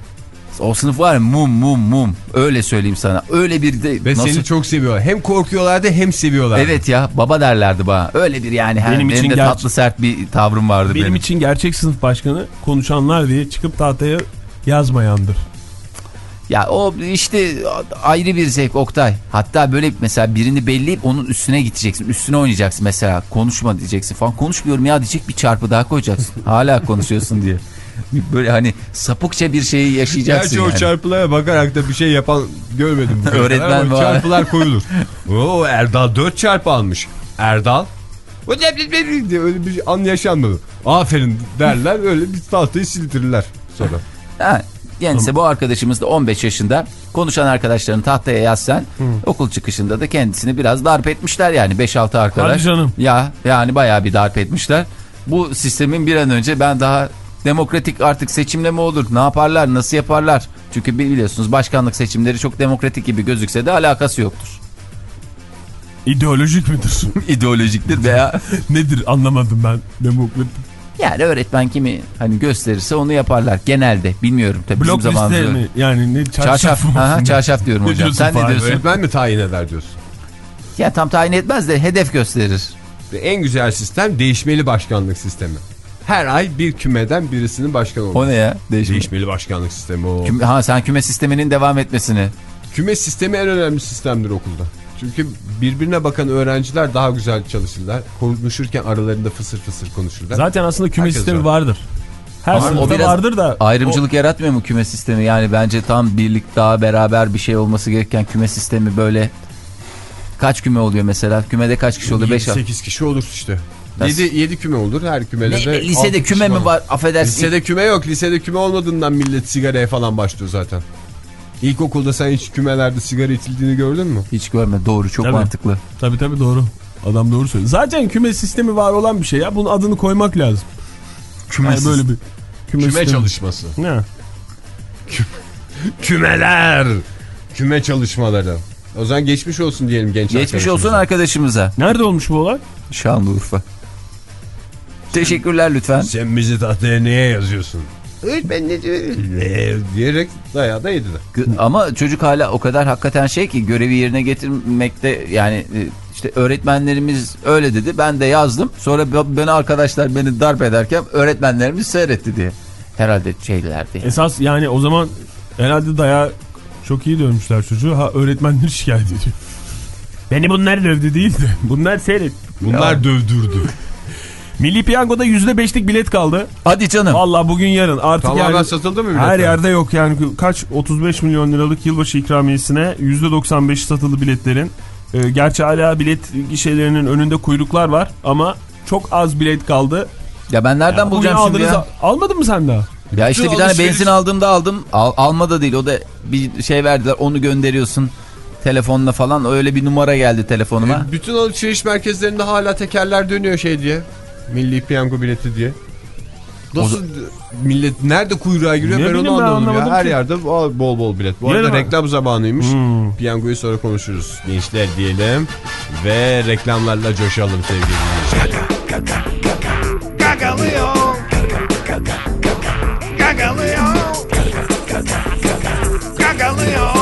O sınıf var ya, mum mum mum. Öyle söyleyeyim sana. Öyle bir de. Ve nasıl... seni çok seviyorlar. Hem korkuyorlardı hem seviyorlardı. Evet ya, baba derlerdi bana. Öyle bir yani. Benim, benim de ger- tatlı sert bir tavrım vardı benim. Benim için gerçek sınıf başkanı konuşanlar diye çıkıp tahtaya yazmayandır. Ya o işte ayrı bir zevk Oktay. Hatta böyle mesela birini belleyip onun üstüne gideceksin. Üstüne oynayacaksın mesela. Konuşma diyeceksin falan. Konuşmuyorum ya diyecek, bir çarpı daha koyacaksın. Hala konuşuyorsun diye. Böyle hani sapıkça bir şeyi yaşayacaksın. Gerçi yani. o çarpılara bakarak da bir şey yapan görmedim. Öğretmen var. Çarpılar koyulur. Oo, Erdal dört çarpı almış. Erdal. Diye öyle bir an yaşanmadı. Aferin derler, öyle bir tahtayı sildirirler sonra. Ha, yani bu arkadaşımız da on beş yaşında, konuşan arkadaşlarını tahtaya yazsan, hmm. okul çıkışında da kendisini biraz darp etmişler yani beş altı arkadaş. Hadi canım. Ya yani bayağı bir darp etmişler. Bu sistemin bir an önce, ben daha demokratik artık seçimle mi olur, ne yaparlar, nasıl yaparlar? Çünkü biliyorsunuz başkanlık seçimleri çok demokratik gibi gözükse de alakası yoktur. İdeolojik midir? İdeolojiktir veya nedir anlamadım ben demokratik. Yani öğretmen kimi hani gösterirse onu yaparlar genelde, bilmiyorum tabii. Blok bizim zamanımızda. mi? Yani ne, çarşaf, çarşaf, aha, çarşaf diyorum hocam. diyorsun, sen ne diyorsun? Öğretmen mi tayin eder diyorsun? Ya tam tayin etmez de hedef gösterir. Ve en güzel sistem değişmeli başkanlık sistemi. Her ay bir kümeden birisinin başkanı olur. O ne ya? Değişmeli, değişmeli başkanlık sistemi o. Küme, ha sen küme sisteminin devam etmesini. Küme sistemi en önemli sistemdir okulda. Çünkü birbirine bakan öğrenciler daha güzel çalışırlar. Konuşurken aralarında fısır fısır konuşurlar. Zaten aslında küme Herkes sistemi var. vardır. Her Ama sınıfta vardır da. Ayrımcılık o... yaratmıyor mu küme sistemi? Yani bence tam birlik, daha beraber bir şey olması gereken küme sistemi böyle. Kaç küme oluyor mesela? Kümede kaç kişi oluyor? beş sekiz kişi olur işte. yedi küme olur her kümede Ne, de. lisede küme mi var affedersin. Lisede küme yok. Lisede küme olmadığından millet sigaraya falan başlıyor zaten. İlkokulda sen hiç kümelerde sigara içildiğini gördün mü? Hiç görme, doğru, çok Tabii. mantıklı. Tabii tabii doğru. Adam doğru söylüyor. Zaten küme sistemi var olan bir şey ya. Bunun adını koymak lazım. Küme, yani böyle bir küme, küme sistemi. çalışması. Ne? Kümeler. Küme çalışmaları. O zaman geçmiş olsun diyelim genç Geçmiş olsun arkadaşımıza. Nerede olmuş bu olay? Şanlıurfa. Teşekkürler lütfen. Sen bizi tahtaya neye yazıyorsun? Ben ne diyorum? Diyerek dayağı da yediler. Ama çocuk hala o kadar hakikaten şey ki görevi yerine getirmekte, yani işte öğretmenlerimiz öyle dedi, ben de yazdım. Sonra beni arkadaşlar beni darp ederken öğretmenlerimiz seyretti diye. Herhalde şeylerdi. Esas yani o zaman herhalde dayağı çok iyi dövmüşler çocuğu. Ha, öğretmenler şikayet ediyor. Beni bunlar dövdü değil de bunlar seyret. Bunlar ya. Dövdürdü. Milli Piyango'da yüzde beşlik bilet kaldı. Hadi canım. Vallahi bugün yarın artık tamamen yani satıldı mı biletler? Her yerde yok yani kaç otuz beş milyon liralık yılbaşı ikramiyesine yüzde doksan beşi satılı biletlerin. Ee, gerçi hala bilet gişelerinin önünde kuyruklar var ama çok az bilet kaldı. Ya ben nereden ya, bulacağım şimdi ya? Almadın mı sen daha? Ya işte Bütün bir tane benzin aldığımda aldım. Al, alma da değil, o da bir şey verdiler, onu gönderiyorsun telefonla falan, öyle bir numara geldi telefonuma. E, bütün alışveriş merkezlerinde hala tekerler dönüyor şey diye. Milli Piyango bileti diye. Nasıl o... millet nerede kuyruğa giriyor ne ben onu anlamadım ya. Her ki. Yerde bol bol bilet. Bu arada Yarın reklam zamanıymış. Hmm. Piyangoyu sonra konuşuruz. Gençler diyelim ve reklamlarla coşalım sevgili dinleyiciler. Gagalıyor. Gagalıyor. Gagalıyor.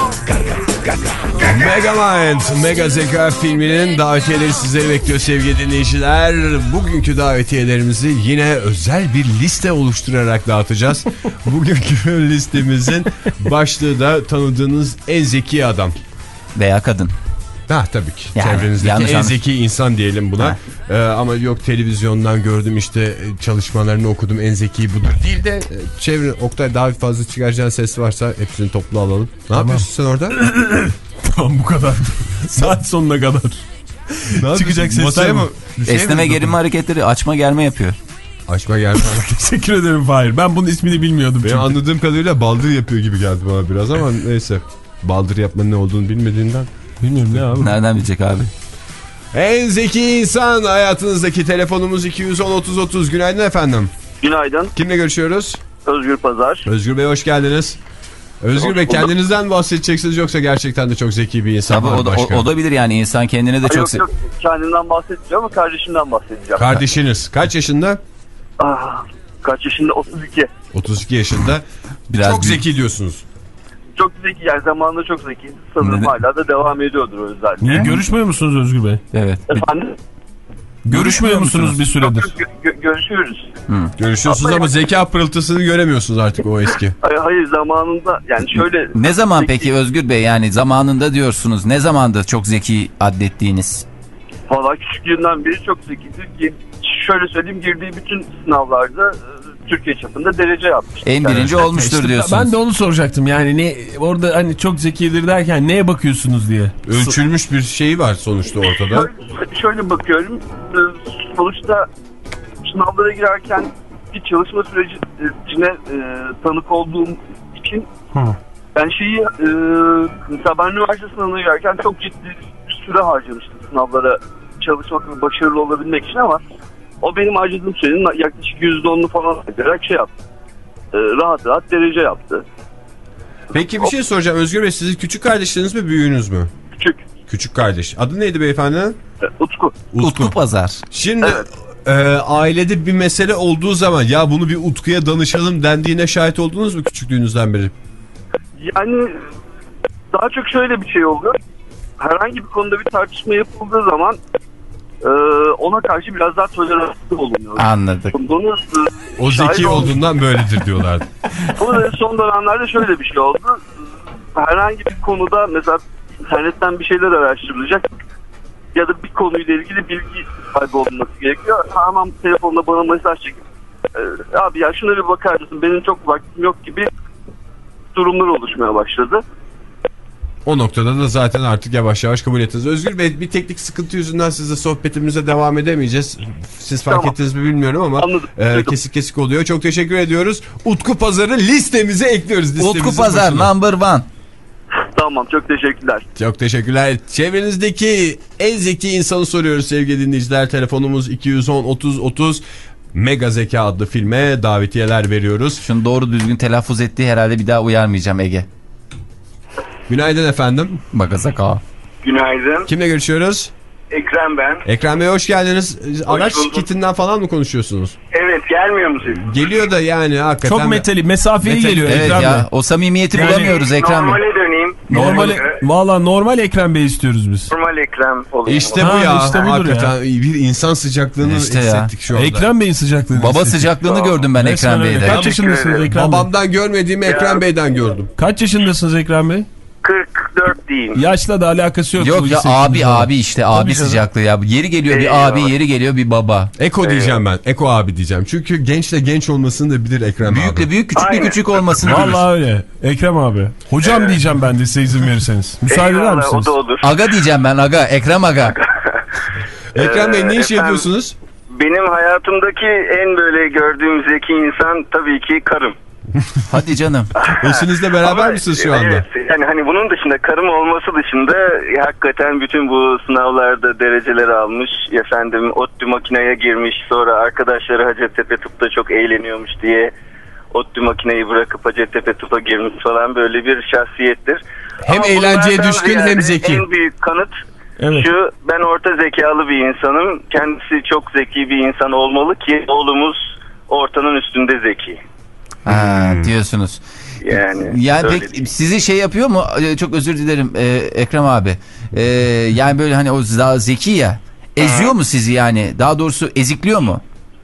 Megamind, Mega Zeka filminin davetiyeleri sizleri bekliyor sevgili dinleyiciler. Bugünkü davetiyelerimizi yine özel bir liste oluşturarak dağıtacağız. Bugünkü listemizin başlığı da tanıdığınız en zeki adam. Veya kadın. Ha tabii ki. Yani, çevrenizdeki en yanlış. zeki insan diyelim buna. Ee, ama yok televizyondan gördüm işte çalışmalarını okudum en zeki budur. Değil de çevre Oktay daha fazla çıkaracağın ses varsa hepsini toplu alalım. Ne tamam. yapıyorsun sen orada? Tamam bu kadar. Saat sonuna kadar. Çıkacak sesler mı? Şey Esneme gerilme hareketleri, açma germe yapıyor. Açma germe. Teşekkür ederim Fahir. Ben bunun ismini bilmiyordum. Benim anladığım kadarıyla baldır yapıyor gibi geldi bana biraz ama neyse. Baldır yapmanın ne olduğunu bilmediğinden. Bilmiyorum ne abi. Nereden bilecek abi? En zeki insan hayatınızdaki telefonumuz iki yüz on otuz otuz. Günaydın efendim. Günaydın. Kimle görüşüyoruz? Özgür Pazar. Özgür Bey hoş geldiniz. Özgür Bey kendinizden bahsedeceksiniz yoksa gerçekten de çok zeki bir insan var o da, o, o da bilir yani insan kendine de Hayır, çok... Yok yok kendimden bahsedeceğim ama kardeşimden bahsedeceğim. Kardeşiniz kaç yaşında? Ah, kaç yaşında? otuz iki. otuz iki yaşında. Biraz çok büyük. Zeki diyorsunuz. Çok zeki yani zamanında çok zeki. Sanırım hala da devam ediyordur o özellikle. Niye görüşmüyor musunuz Özgür Bey? Evet. Efendim? Görüşmüyor musunuz bir süredir? Gö gö görüşüyoruz. Hı. Görüşüyorsunuz ama zeka pırıltısını göremiyorsunuz artık o eski. Hayır, hayır zamanında yani şöyle. Ne zaman zeki... peki Özgür Bey, yani zamanında diyorsunuz, ne zamandı çok zeki adettiğiniz? Valla küçüklüğünden beri çok zekidir. Şöyle söyleyeyim, girdiği bütün sınavlarda Türkiye çapında derece yapmış. En birinci yani, olmuştur işte diyorsunuz. Ben de onu soracaktım yani ne orada hani çok zekidir derken neye bakıyorsunuz diye. Ölçülmüş bir şey var sonuçta ortada. Şöyle, şöyle bakıyorum. Sonuçta sınavlara girerken bir çalışma sürecine e, tanık olduğum için Hı. ben şeyi e, mesela ben üniversite sınavına girerken çok ciddi bir süre harcamıştım sınavlara çalışmak ve başarılı olabilmek için ama o benim harcadığım sürenin yaklaşık yüzde onunu falan ederek şey yaptı. E, rahat rahat derece yaptı. Peki bir şey soracağım Özgür Bey, sizin küçük kardeşleriniz mi büyüğünüz mü? Küçük. Küçük kardeş. Adı neydi beyefendi? E, Utku. Utku. Utku Pazar. Şimdi evet. e, ailede bir mesele olduğu zaman ya bunu bir Utku'ya danışalım dendiğine şahit oldunuz mu küçüklüğünüzden beri? Yani daha çok şöyle bir şey oluyor. Herhangi bir konuda bir tartışma yapıldığı zaman e, ona karşı biraz daha toleranslı olunuyor. Anladık. Bunu, e, o zeki olduğundan oldu. Böyledir diyorlardı. Ama son dönemlerde şöyle bir şey oldu. Herhangi bir konuda mesela internetten bir şeyler araştırılacak ya da bir konuyla ilgili bilgi sahibi olması gerekiyor. Tamam, telefonla bana mesaj çekip e, abi ya şuna bir bakar mısın, benim çok vaktim yok gibi durumlar oluşmaya başladı. O noktada da zaten artık yavaş yavaş kabul ettiniz. Özgür Bey, bir teknik sıkıntı yüzünden sizle sohbetimize devam edemeyeceğiz. Siz fark Tamam. ettiniz mi bilmiyorum ama e, kesik kesik oluyor. Çok teşekkür ediyoruz. Utku Pazar'ı listemize ekliyoruz. Listemize Utku Pazar başına. number one. Tamam, çok teşekkürler. Çok teşekkürler. Çevrenizdeki en zeki insanı soruyoruz sevgili dinleyiciler. Telefonumuz iki yüz on otuz otuz. Mega Zeka adlı filme davetiyeler veriyoruz. Şunu doğru düzgün telaffuz ettiği herhalde bir daha uyarmayacağım Ege. Günaydın efendim. Mega Zeka. Günaydın. Kimle görüşüyoruz? Ekrem ben. Ekrem Bey hoş geldiniz. Araç bulduk. kitinden falan mı konuşuyorsunuz? Evet, gelmiyor mu ses? Geliyor da yani hakikaten. Çok metali, mesafeli Metali. geliyor Evet Ekrem Bey. ya, o samimiyeti Yani- bulamıyoruz Ekrem Bey. Normale döneyim. Normal, Normal, valla normal Ekrem Bey istiyoruz biz. normal Ekrem olayım. İşte Ha, bu ya. işte budur hakikaten bir insan sıcaklığını İşte ya. hissettik şu anda. Ekrem Bey'in sıcaklığını. Baba hissettik. sıcaklığını gördüm ben Resmen Ekrem öyle. Bey'de. Kaç yaşındasınız Ekrem Bey? Babamdan görmediğimi Ekrem Bey'den gördüm. Kaç yaşındasınız Ekrem Bey? kırk dört diyeyim. Yaşla da alakası yok. Yok ya, Lise abi ikinci abi işte abi canım. sıcaklığı ya. Yeri geliyor bir Eyvallah. abi, yeri geliyor bir baba. Eko diyeceğim ben. Eko abi diyeceğim. Çünkü gençle genç olmasını da bilir Ekrem abi. Büyükle büyük, küçükle Aynen. küçük olmasını bilir. Valla öyle. Ekrem abi. Hocam diyeceğim ben de size izin verirseniz. Müsaade eder Eyvallah, misiniz? o da olur. Aga diyeceğim ben, aga. Ekrem aga. Ekrem Bey ne iş Efendim? yapıyorsunuz? Benim hayatımdaki en böyle gördüğüm zeki insan tabii ki karım. Hadi canım. Eşinizle beraber Ama, misiniz şu anda? Evet, yani hani bunun dışında karım olması dışında ya, hakikaten bütün bu sınavlarda dereceler almış, efendim ODTÜ makineye girmiş, sonra arkadaşları Hacettepe Tıp'ta çok eğleniyormuş diye ODTÜ makineyi bırakıp Hacettepe Tıp'a girmiş falan, böyle bir şahsiyettir. Hem Ama eğlenceye bunlardan düşkün hem ziyade zeki. En büyük kanıt Evet. şu: ben orta zekalı bir insanım, kendisi çok zeki bir insan olmalı ki oğlumuz ortanın üstünde zeki. Ha, diyorsunuz. Yani, Yani öyle pek değil. sizi şey yapıyor mu? Ee, Çok özür dilerim ee, Ekrem abi. Ee, yani böyle hani o daha zeki ya. Eziyor mu sizi yani? Daha doğrusu ezikliyor mu?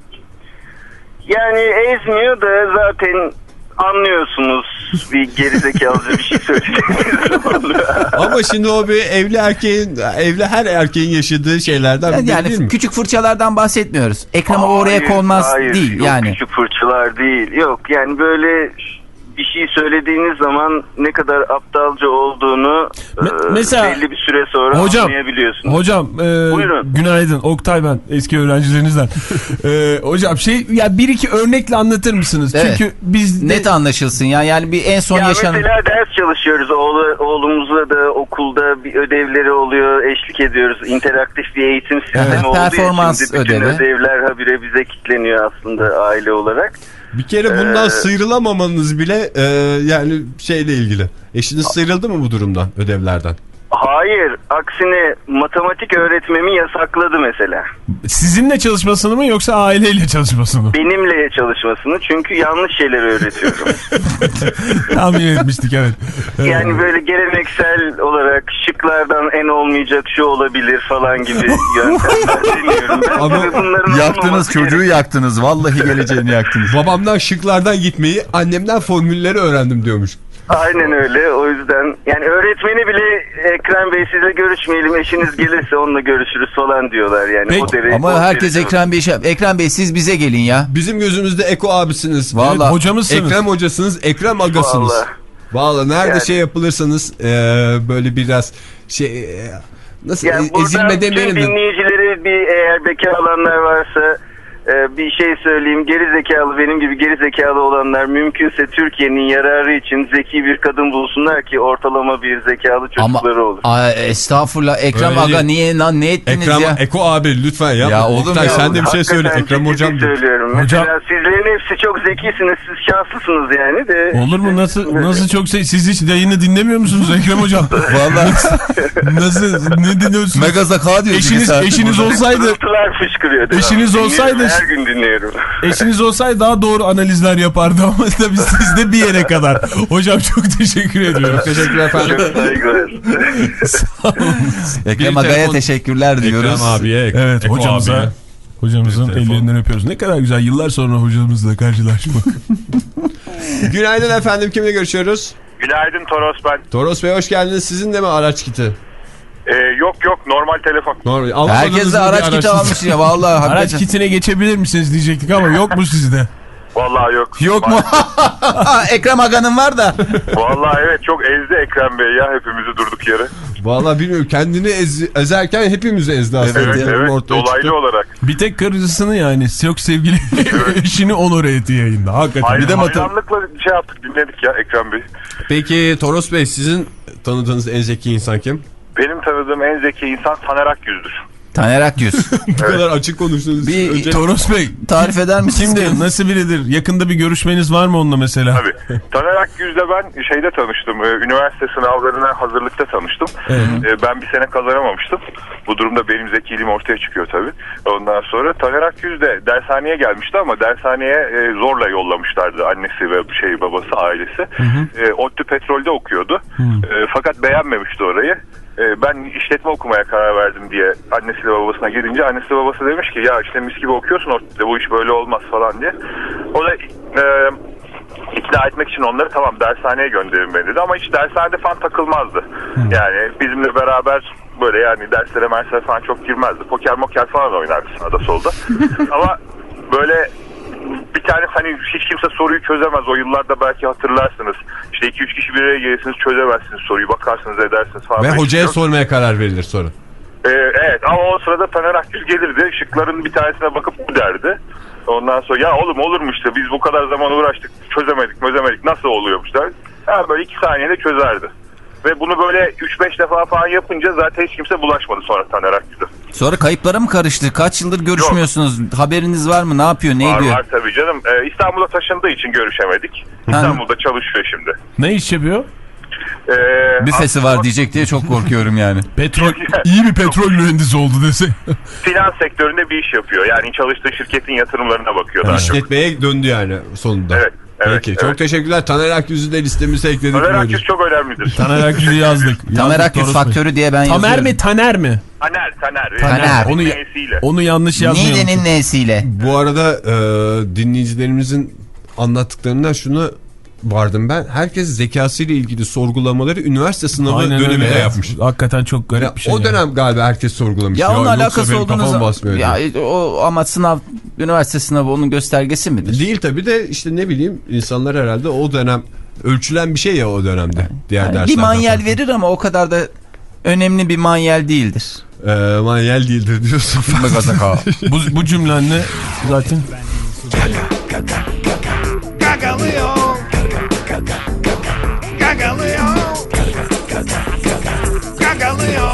Yani ezmiyor da zaten anlıyorsunuz bir gerizekalıca bir şey söylediğiniz zaman. Ama şimdi o bir evli erkeğin, evli her erkeğin yaşadığı şeylerden Yani, biri değil mi? küçük fırçalardan bahsetmiyoruz. Ekrem'e oraya Hayır, konmaz hayır, değil yok, yani. küçük fırçalar değil. Yok yani böyle bir şey söylediğiniz zaman ne kadar aptalca olduğunu Me- e, mesela- belli bir süre sonra Hocam, anlayabiliyorsunuz. Hocam e, Buyurun. günaydın Oktay, ben eski öğrencilerinizden. e, hocam şey ya, bir iki örnekle anlatır mısınız? Evet. Çünkü biz de- Net anlaşılsın ya. Yani bir en son Ya yaşanan... mesela ders çalışıyoruz. Oğlu, oğlumuzla da okulda bir ödevleri oluyor. Eşlik ediyoruz. İnteraktif bir eğitim sistemi Evet, olduğu performans için de bütün ödevi. ödevler habire bize kilitleniyor aslında aile olarak. Bir kere bundan Ee, sıyrılamamanız bile e, yani şeyle ilgili. Eşiniz sıyrıldı mı bu durumdan, ödevlerden? Hayır, aksine matematik öğretmemi yasakladı mesela. sizinle çalışmasını mı yoksa aileyle çalışmasını mı? Benimle çalışmasını, çünkü yanlış şeyler öğretiyorum. Tahmin etmiştik, evet. Evet. Yani böyle geleneksel olarak şıklardan en olmayacak şu olabilir falan gibi yöntemler deniyorum. Ben Ama tabii bunların Yaktınız olmaması çocuğu, yaktınız. Vallahi geleceğini yaktınız. Babamdan şıklardan gitmeyi, annemden formülleri öğrendim diyormuş. Aynen öyle. O yüzden yani öğretmeni bile Ekrem Bey sizle görüşmeyelim, eşiniz gelirse onunla görüşürüz falan diyorlar yani. Peki, o derece, Ama o herkes derece- Ekrem Bey şey... Ekrem Bey siz bize gelin ya. Bizim gözümüzde Eko abisiniz. Vallahi. Evet, hocamızsınız. Ekrem hocasınız, Ekrem agasınız. Vallahi. Vallahi nerede Yani. şey yapılırsanız e, böyle biraz şey e, nasıl Yani e, buradan ezilme tüm demeyelim de. dinleyicileri, bir eğer bekar olanlar varsa e, bir şey söyleyeyim. Geri zekalı, benim gibi geri zekalı olanlar mümkünse Türkiye'nin yararı için zeki bir kadın bulsunlar ki ortalama bir zekalı Ama çocukları olur. Ay, estağfurullah Ekrem Öyle aga değil. niye lan ne ettiniz Ekrem, ya? Eko abi lütfen ya. Ya oğlum Oktay, ya. sen de bir şey söyle. Hakikaten Ekrem ciddi hocam. söylüyorum. Hocam- Mesela sizlerin hepsi çok zekisiniz. Siz şanslısınız yani de. Olur mu? Nasıl nasıl çok şey? Siz hiç yayını dinlemiyor musunuz Ekrem hocam? Vallahi Nasıl, ne dinliyorsunuz? Mega Zaka diyor. Eşiniz, eşiniz olsaydı Fırıltılar fışkırıyor. devamlı. Eşiniz Dinliyorum, olsaydı- her gün dinliyorum. eşiniz olsaydı daha doğru analizler yapardı ama tabii siz de bir yere kadar. Hocam çok teşekkür ediyorum. Teşekkürler efendim. Çok saygılar. Ekrem Bir Aga'ya telefon- teşekkürler diyoruz. Ekrem abiye. Evet, Eko hocamıza abiye. hocamızın Bir telefon. ellerinden öpüyoruz. Ne kadar güzel yıllar sonra hocamızla karşılaşmak. Günaydın efendim, kimle görüşüyoruz? Günaydın Toros ben. Toros Bey hoş geldiniz. Sizin de mi araç kiti? Ee, yok yok normal telefon. Normal. Almadınız Herkes mı de bir araç kiti almış ya vallahi Araç hakikaten. kitine geçebilir misiniz diyecektik ama yok mu sizde? Vallahi yok. Yok mu? Ekrem Aga'nın var da. Vallahi evet, çok ezdi Ekrem Bey ya hepimizi durduk yere. Vallahi bilmiyorum, kendini ez, ezerken hepimizi ezdi aslında. Evet Evet, evet, dolaylı çıktı. olarak. Bir tek karıcısını yani yok sevgili eşini onore etti yayında. Hakikaten. Hayır, bir de matı. hayranlıkla şey yaptık, dinledik ya Ekrem Bey. Peki Toros Bey, sizin tanıdığınız en zeki insan kim? Benim tanıdığım en zeki insan Taner Akgüz'dür. Taner Akgüz. Bu kadar açık konuştuğunuz Bir önce... Toros Bey tarif eder misiniz? kimdir? Nasıl biridir? Yakında bir görüşmeniz var mı onunla mesela? Tabii. Taner Akgüz'le ben şeyde tanıştım. Üniversite sınavlarına hazırlıkta tanıştım. Evet. Ben bir sene kazanamamıştım. Bu durumda benim zekiliğim ortaya çıkıyor tabii. Ondan sonra Taner Akgüz de dershaneye gelmişti ama dershaneye zorla yollamışlardı annesi ve şey babası, ailesi. Hı hı. ODTÜ Petrol'de okuyordu. Hı. Fakat beğenmemişti orayı. Ben işletme okumaya karar verdim diye annesiyle babasına gelince annesi babası demiş ki ya işte mis gibi okuyorsun ortada, bu iş böyle olmaz falan diye. O da e, ikna etmek için onları tamam dershaneye gönderin beni dedi ama hiç dershanede falan takılmazdı. Hmm. Yani bizimle beraber böyle yani derslere merslere falan çok girmezdi. Poker moker falan oynardı sağda solda. Ama böyle bir tane hani hiç kimse soruyu çözemez. O yıllarda belki hatırlarsınız. İşte iki üç kişi bir araya gelirsiniz, çözemezsiniz soruyu. Bakarsınız, edersiniz falan. Ve hocaya sormaya karar verilir sonra. Ee, evet ama o sırada Taner Akgüz gelirdi. Şıkların bir tanesine bakıp bu derdi. Ondan sonra ya oğlum olur mu işte, biz bu kadar zaman uğraştık çözemedik çözemedik nasıl oluyormuş der. Yani böyle iki saniyede çözerdi. Ve bunu böyle üç beş defa falan yapınca zaten hiç kimse bulaşmadı sonra Taner Akgüz'e. Sonra kayıplara mı karıştı? Kaç yıldır görüşmüyorsunuz? Yok. Haberiniz var mı? Ne yapıyor? Ne var, ediyor? Var tabii canım. Ee, İstanbul'a taşındığı için görüşemedik. Ha. İstanbul'da çalışıyor şimdi. Ne iş yapıyor? Ee, Büfesi var diyecek diye çok korkuyorum yani. Petrol, iyi bir petrol mühendisi oldu dese. Finans sektöründe bir iş yapıyor. Yani çalıştığı şirketin yatırımlarına bakıyor. Yani işletmeye döndü yani sonunda. Evet. Evet, Peki evet. Çok teşekkürler. Taner Akgüz'ü de listemize ekledik. Taner Akgüz çok önemlidir. Taner Akgüz'ü yazdık. Taner Akgüz faktörü diye ben Tamer yazıyorum. mi Taner mi? Taner Taner. Taner. Onu, onu yanlış yazmıyorum. Nide'nin nesiyle? Bu arada e, dinleyicilerimizin anlattıklarından şunu vardım ben. Herkes zekasıyla ilgili sorgulamaları üniversite sınavı Aynen döneminde öyle. yapmış. Hakikaten çok garip Yani bir şey. o dönem yani. galiba herkes sorgulamış. Ya, ya onun alakası olduğunu ya o ama sınav, üniversite sınavı onun göstergesi midir? Değil tabii de işte ne bileyim, insanlar herhalde o dönem ölçülen bir şey ya o dönemde. Yani, diğer yani bir manyel falan verir ama o kadar da önemli bir manyel değildir. Ee, manyel değildir diyorsun. bu, bu cümlenle zaten Gagalıyor. Gagalıyor. Gagalıyor.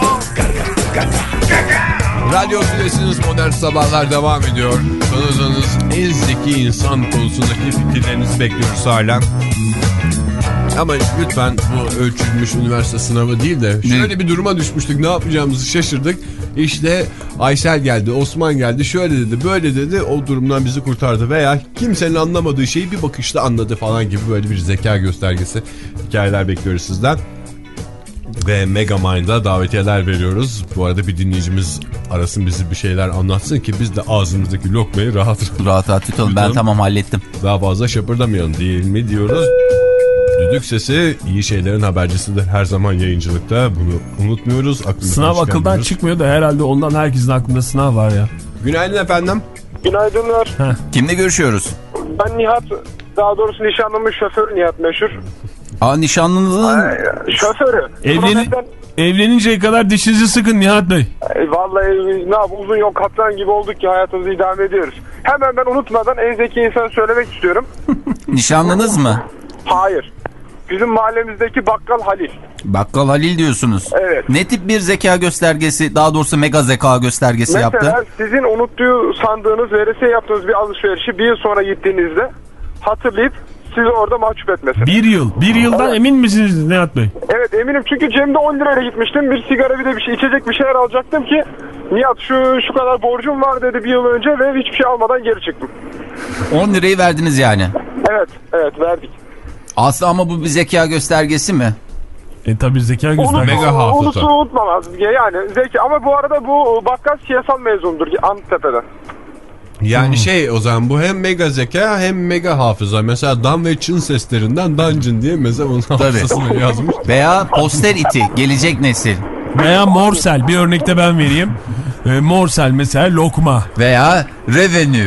Radyo Tülesi'niz Modern Sabahlar devam ediyor. Tanıdığınız en zeki insan konusundaki fikirlerinizi bekliyoruz hala. Ama lütfen bu ölçülmüş üniversite sınavı değil de şöyle bir duruma düşmüştük, ne yapacağımızı şaşırdık. İşte Aysel geldi, Osman geldi, şöyle dedi, böyle dedi, o durumdan bizi kurtardı veya kimsenin anlamadığı şeyi bir bakışta anladı falan gibi böyle bir zeka göstergesi hikayeler bekliyoruz sizden. Ve Megamind'a davetiyeler veriyoruz. Bu arada bir dinleyicimiz arasın bizi, bir şeyler anlatsın ki biz de ağzımızdaki lokmayı rahat rahat rahat tutalım. Ben tamam hallettim. Daha fazla şapırdamayalım değil mi diyoruz. Düdük sesi iyi şeylerin habercisidir her zaman yayıncılıkta. Bunu unutmuyoruz. Sınav akıldan çıkmıyor da herhalde ondan herkesin aklında sınav var ya. Günaydın efendim. Günaydınlar. Heh. Kimle görüşüyoruz? Ben Nihat. Daha doğrusu nişanlımın şoförü Nihat meşhur. Aa, nişanlınızın şoförü. Evleni... Evleninceye kadar dişinizi sıkın Nihat Bey. E, vallahi ne yap, uzun yol kaptan gibi olduk ki hayatımızı idame ediyoruz. Hemen ben unutmadan en zeki insanı söylemek istiyorum. Nişanlınız mı? Hayır. Bizim mahallemizdeki bakkal Halil. Bakkal Halil diyorsunuz. Evet. Ne tip bir zeka göstergesi, daha doğrusu mega zeka göstergesi Mesela, yaptı? Mesela sizin unuttuğu sandığınız, veresiye yaptığınız bir alışverişi bir yıl sonra gittiğinizde hatırlayıp sizi orada mahcup etmesin. Bir yıl. Bir yıldan evet. Emin misiniz Nihat Bey? Evet eminim, çünkü cebimde on lirayla gitmiştim. Bir sigara, bir de bir şey, içecek bir şeyler alacaktım ki Nihat şu şu kadar borcum var dedi bir yıl önce ve hiçbir şey almadan geri çıktım. on lirayı verdiniz yani. Evet, evet verdik. Aslında ama bu bir zeka göstergesi mi? E tabi zeka göstergesi. Mega hafıza. Ulusu unutmamaz yani zeki, ama bu arada bu bakkal siyasal mezundur Antepe'den. Yani hmm. şey, o zaman bu hem mega zeka hem mega hafıza. Mesela Dan ve Çın seslerinden Dungeon diye mesela onun hafızasını yazmış. Veya posterity, gelecek nesil. Veya Morsel, bir örnekte ben vereyim. E, Morsel mesela lokma. Veya revenue.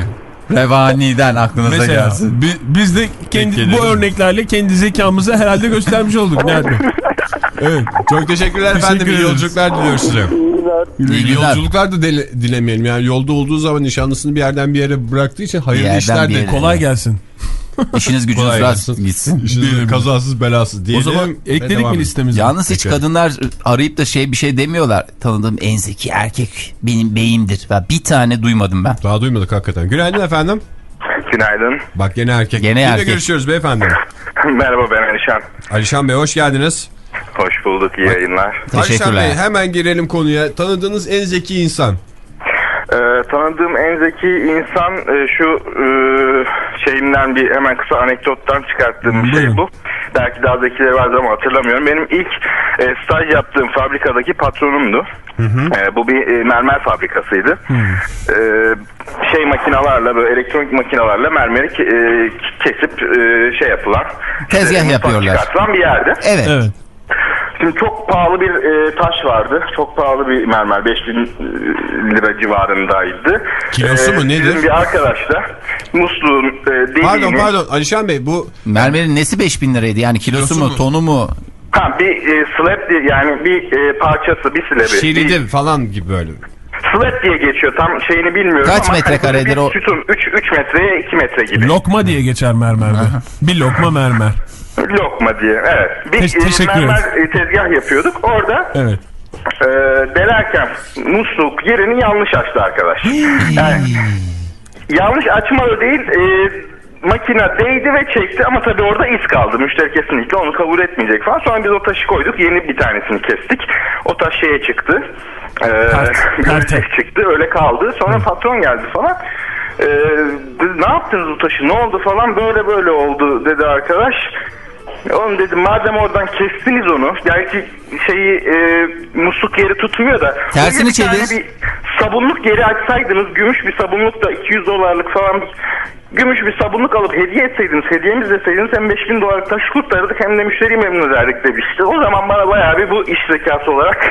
Revani'den aklınıza Mesela gelsin. bi, biz de kendi, bu örneklerle kendi zekamızı herhalde göstermiş olduk. Nerede? Evet. Çok teşekkürler Teşekkür efendim. İyi ederiz. yolculuklar diliyoruz size. İyi İyi günler. yolculuklar da dile- dilemeyelim. Yani yolda olduğu zaman nişanlısını bir yerden bir yere bıraktığı için hayırlı yerden işler bir de yere. Kolay gelsin. İşiniz gücünüz Kolay rast gelsin. gitsin. İşiniz kazasız belasız O diyelim. zaman ve ekledik devam mi edelim. listemize? Yalnız hiç Peki. kadınlar arayıp da şey bir şey demiyorlar. Tanıdığım en zeki erkek benim beyimdir. Ve bir tane duymadım ben. Daha duymadık hakikaten. Günaydın efendim. Günaydın. Bak gene erkek. Gene Yine erkek. görüşüyoruz beyefendi. Merhaba, ben Alişan. Alişan Bey hoş geldiniz. Hoş bulduk, iyi yayınlar. Alişan Teşekkürler. Bey hemen girelim konuya. Tanıdığınız en zeki insan. Ee, tanıdığım en zeki insan e, şu e, şeyimden bir hemen kısa anekdottan çıkarttığım bir şey Buyurun. bu. Belki daha zekileri vardır ama hatırlamıyorum. Benim ilk e, staj yaptığım fabrikadaki patronumdu. E, bu bir e, mermer fabrikasıydı. E, şey makinalarla, böyle elektronik makinalarla mermeri ke- e, kesip e, şey yapılan, Tezgah işte, mutfak yapıyorlar. çıkartılan bir yerdi. Evet. Evet. Şimdi çok pahalı bir e, taş vardı. Çok pahalı bir mermer. beş bin lira civarındaydı. Kilosu mu, nedir? Bizim bir arkadaş da musluğun e, deliğini... Pardon pardon Alişan Bey bu Mermerin nesi beş bin liraydı? Yani kilosu, Kilosu mu, mu? tonu mu? Ha, bir e, slab diye, yani bir e, parçası, bir slebi. şeridi Bir- falan gibi böyle. Slab diye geçiyor. Tam şeyini bilmiyorum Kaç ama... metrekaredir o? Sütun üç metreye iki metre gibi. Lokma diye geçer mermerde. Bir lokma mermer. Lokma diye, evet. Bir Te- e, teşekkür mermer ederim. e, tezgah yapıyorduk. Orada Evet. e, delerken musluk yerini yanlış açtı arkadaş. Yani, yanlış açmalı değil, e, makine değdi ve çekti ama tabii orada iz kaldı. Müşteri kesinlikle onu kabul etmeyecek falan. Sonra biz o taşı koyduk, yeni bir tanesini kestik. O taş şeye çıktı. E, perte. çıktı, öyle kaldı. Sonra patron geldi falan. E, dedi, ne yaptınız bu taşı, ne oldu falan, böyle böyle oldu dedi arkadaş. Oğlum dedim, madem oradan kestiniz onu, belki şeyi e, musluk yeri tutmuyor da Tersini oraya bir tane çevir. bir sabunluk yeri açsaydınız, gümüş bir sabunluk da iki yüz dolarlık falan bir gümüş bir sabunluk alıp hediye etseydiniz, hediyemiz deseydiniz, hem beş bin dolarlık taş kurtarırdık hem de müşteriyi memnun ederdik demişti. O zaman bana bayağı bir bu iş zekası olarak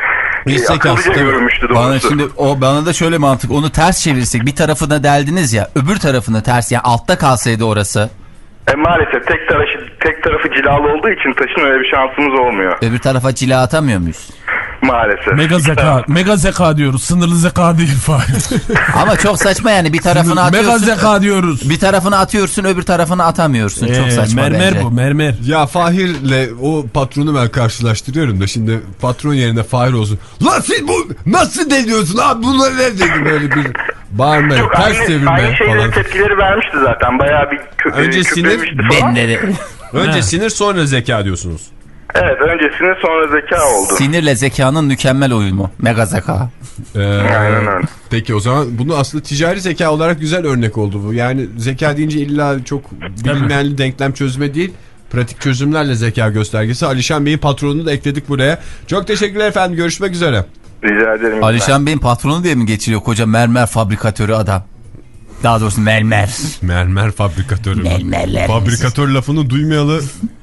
İş zekası, akıllıca tabii. görünmüştü doğrusu. Bana şimdi o bana da şöyle mantık. Onu ters çevirsek, bir tarafına deldiniz ya, öbür tarafını ters, yani altta kalsaydı orası. E, maalesef tek tarafı, tek tarafı cilalı olduğu için taşın öyle bir şansımız olmuyor. Öbür tarafa cila atamıyor muyuz? Maalesef. Mega zeka. Mega zeka diyoruz. Sınırlı zeka değil Fahir. Ama çok saçma yani, bir tarafını atıyorsun. Mega zeka diyoruz. Bir tarafını atıyorsun, öbür tarafını atamıyorsun. Çok Ee, saçma mermer bence. bu mermer. Ya Fahir'le o patronu ben karşılaştırıyorum da şimdi patron yerine Fahir olsun. Lan siz bu nasıl deliyorsun abi, bunları ne dedim, böyle bir bağırma, Yok, ters aynı, çevirme aynı şeyleri falan. tepkileri vermişti zaten. Bayağı bir kö Önce sinir, küflemişti falan. Benleri. Önce Ha. sinir sonra zeka diyorsunuz. Evet, öncesinde sonra zeka oldu. Sinirle zekanın mükemmel uyumu. Mega zeka. Ee, Aynen öyle. Peki o zaman bunu aslında ticari zeka olarak güzel örnek oldu bu. Yani zeka deyince illa çok bilinmeyenli denklem çözme değil, pratik çözümlerle zeka göstergesi. Alişan Bey'in patronunu da ekledik buraya. Çok teşekkürler efendim, görüşmek üzere. Rica ederim. Alişan Bey'in patronu diye mi geçiriyor koca mermer fabrikatörü adam? Daha doğrusu mermer. Mermer fabrikatörü. Mermerler. Fabrikatör lafını duymayalı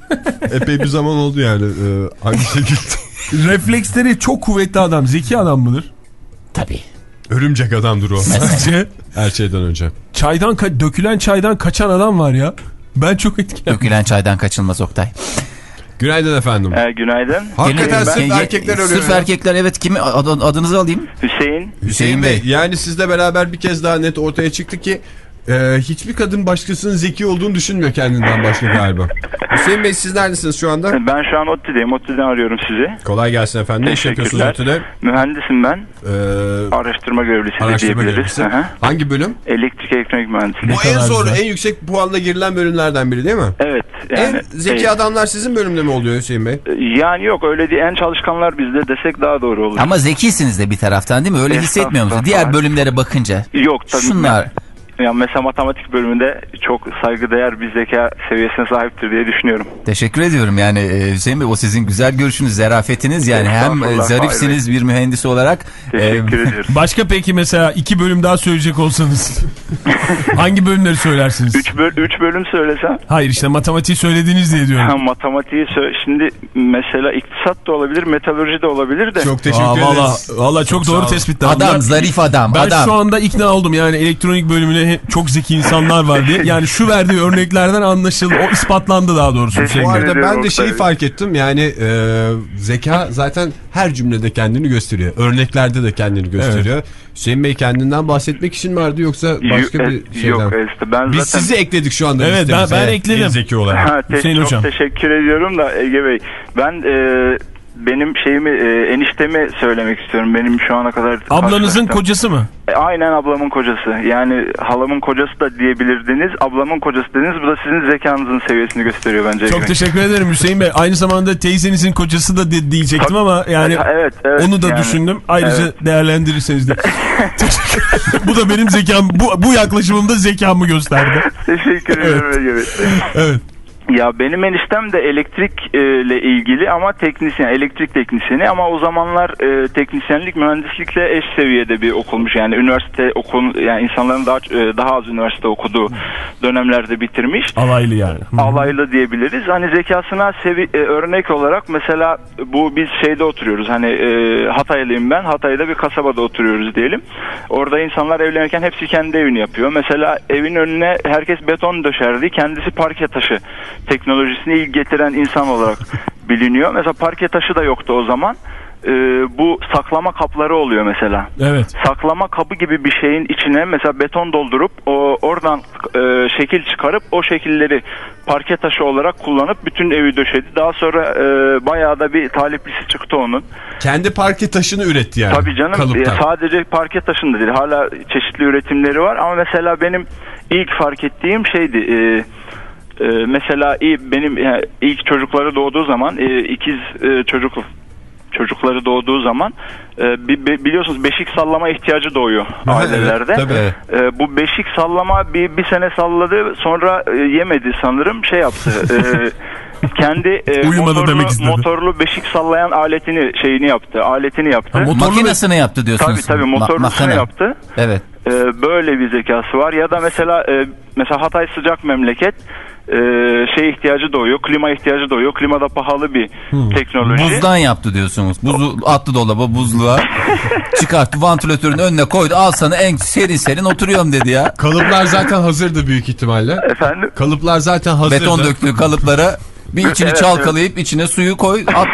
epey bir zaman oldu yani. Ee, hangi şekilde? Refleksleri çok kuvvetli adam. Zeki adam mıdır? Tabii. Örümcek adamdır o. Bence Her şeyden önce. çaydan ka- dökülen çaydan kaçan adam var ya. Ben çok etkilendim. Dökülen çaydan kaçılmaz Oktay. Günaydın efendim. Ee, günaydın. Hakikaten Gene- sırf gene- erkekler arıyor. Sırf ya. erkekler, evet. Kimi ad- adınızı alayım? Hüseyin. Hüseyin Bey. Yani sizle beraber bir kez daha net ortaya çıktı ki e, hiçbir kadın başkasının zeki olduğunu düşünmüyor kendinden başka galiba. Hüseyin Bey, siz neredesiniz şu anda? Ben şu an ODTÜ'deyim. ODTÜ'den arıyorum sizi. Kolay gelsin efendim. Ne iş yapıyorsunuz Teşekkürler. ortada? Mühendisim ben. Ee, Araştırma görevlisi de araştırma diyebiliriz. görevlisi. Hı hı. Hangi bölüm? Elektrik elektronik mühendisliği. Bu en kadar zor, güzel. en yüksek puanla girilen bölümlerden biri değil mi? Evet. Yani, en zeki şey, adamlar sizin bölümde mi oluyor Hüseyin Bey? yani yok öyle değil. En çalışkanlar bizde desek daha doğru olur. Ama zekisiniz de bir taraftan, değil mi? Öyle hissetmiyor musunuz? Diğer bölümlere bakınca. Yok tabii. Şunlar. Yani mesela matematik bölümünde çok saygıdeğer bir zeka seviyesine sahiptir diye düşünüyorum. Teşekkür ediyorum yani e, Hüseyin Bey, o sizin güzel görüşünüz, zarafetiniz yani, hem e, Estağfurullah, zarifsiniz bir mühendis olarak. Teşekkür e, ediyorum. Başka peki mesela iki bölüm daha söyleyecek olsanız hangi bölümleri söylersiniz? Üç, böl üç bölüm söylesem. Hayır, işte matematiği söylediniz diye diyorum. Ha, matematiği sö- şimdi mesela iktisat da olabilir, metalurji de olabilir de. Çok teşekkür Aa, ederiz. valla, valla çok, sağ doğru olun. tespitler. Adam, Ben- zarif adam. Ben adam. şu anda ikna oldum yani elektronik bölümüne he- çok zeki insanlar var diye. Yani şu verdiği örneklerden anlaşıldı. O ispatlandı daha doğrusu. Bu arada ediyorum ben de şeyi tabii. fark ettim. Yani e, zeka zaten her cümlede kendini gösteriyor. Örneklerde de kendini gösteriyor. Hüseyin Bey kendinden bahsetmek için mi vardı yoksa başka Yok, bir e, şeyden? yok, işte ben Biz zaten... sizi ekledik şu anda. Evet, ben- listemize. ben ekledim. En zeki olarak. Ha, te- Hüseyin çok Hocam. teşekkür ediyorum da Ege Bey. Ben e, benim şeyimi e, eniştemi söylemek istiyorum. Benim şu ana kadar... Ablanızın karşılaştığım- kocası mı? E, aynen ablamın kocası. Yani halamın kocası da diyebilirdiniz. Ablamın kocası dediniz. Bu da sizin zekanızın seviyesini gösteriyor bence. Çok teşekkür ederim Hüseyin Bey. Aynı zamanda teyzenizin kocası da de- diyecektim Tabii. ama yani Evet, evet, onu da yani. düşündüm. Ayrıca Evet. değerlendirirseniz de. Bu da benim zekam. Bu, bu yaklaşımımda zekamı gösterdi. Teşekkür ederim Ege Bey. Evet. Ya benim eniştem de elektrikle ilgili ama teknisyen, elektrik teknisyeni ama o zamanlar e, teknisyenlik mühendislikle eş seviyede bir okulmuş. Yani üniversite okul, yani insanların daha e, daha az üniversite okuduğu dönemlerde bitirmiş. Alaylı yani. Hı. Alaylı diyebiliriz. Hani zekasına sevi e, örnek olarak mesela bu biz şeyde oturuyoruz. Hani e, Hataylıyım ben. Hatay'da bir kasabada oturuyoruz diyelim. Orada insanlar evlenirken hepsi kendi evini yapıyor. Mesela evin önüne herkes beton döşerdi. Kendisi parke taşı teknolojisini ilk getiren insan olarak biliniyor. Mesela parke taşı da yoktu o zaman. Ee, bu saklama kapları oluyor mesela. Evet. Saklama kabı gibi bir şeyin içine mesela beton doldurup o oradan e, şekil çıkarıp o şekilleri parke taşı olarak kullanıp bütün evi döşedi. Daha sonra e, bayağı da bir taliplisi çıktı onun. Kendi parke taşını üretti yani. Tabii canım, Kalıptan. e, sadece parke taşında değil. Hala çeşitli üretimleri var ama mesela benim ilk fark ettiğim şeydi. E, e, mesela benim yani ilk çocukları doğduğu zaman e, ikiz e, çocuk çocukları doğduğu zaman e, biliyorsunuz beşik sallama ihtiyacı doğuyor ailelerde. Evet, tabii. E, bu beşik sallama bir, bir sene salladı, sonra e, yemedi sanırım, şey yaptı. E, kendi e, motorlu, motorlu beşik sallayan aletini şeyini yaptı. Aletini yaptı. Ha, makinesini yaptı diyorsunuz. Tabii tabii motorlusunu Ma- yaptı. Evet. E, böyle bir zekası var. Ya da mesela e, mesela Hatay sıcak memleket. Ee, şey ihtiyacı doğuyor, klima ihtiyacı doğuyor. Klima da pahalı bir hmm. teknoloji. Buzdan yaptı diyorsunuz. Buzu attı dolaba, buzluğa çıkarttı, vantilatörün önüne koydu. Al sana en serin serin oturuyorum dedi ya. Kalıplar zaten hazırdı büyük ihtimalle. Efendim? Kalıplar zaten hazırdı. Beton döktüğü kalıplara bir içini evet, çalkalayıp evet. içine suyu koy, at.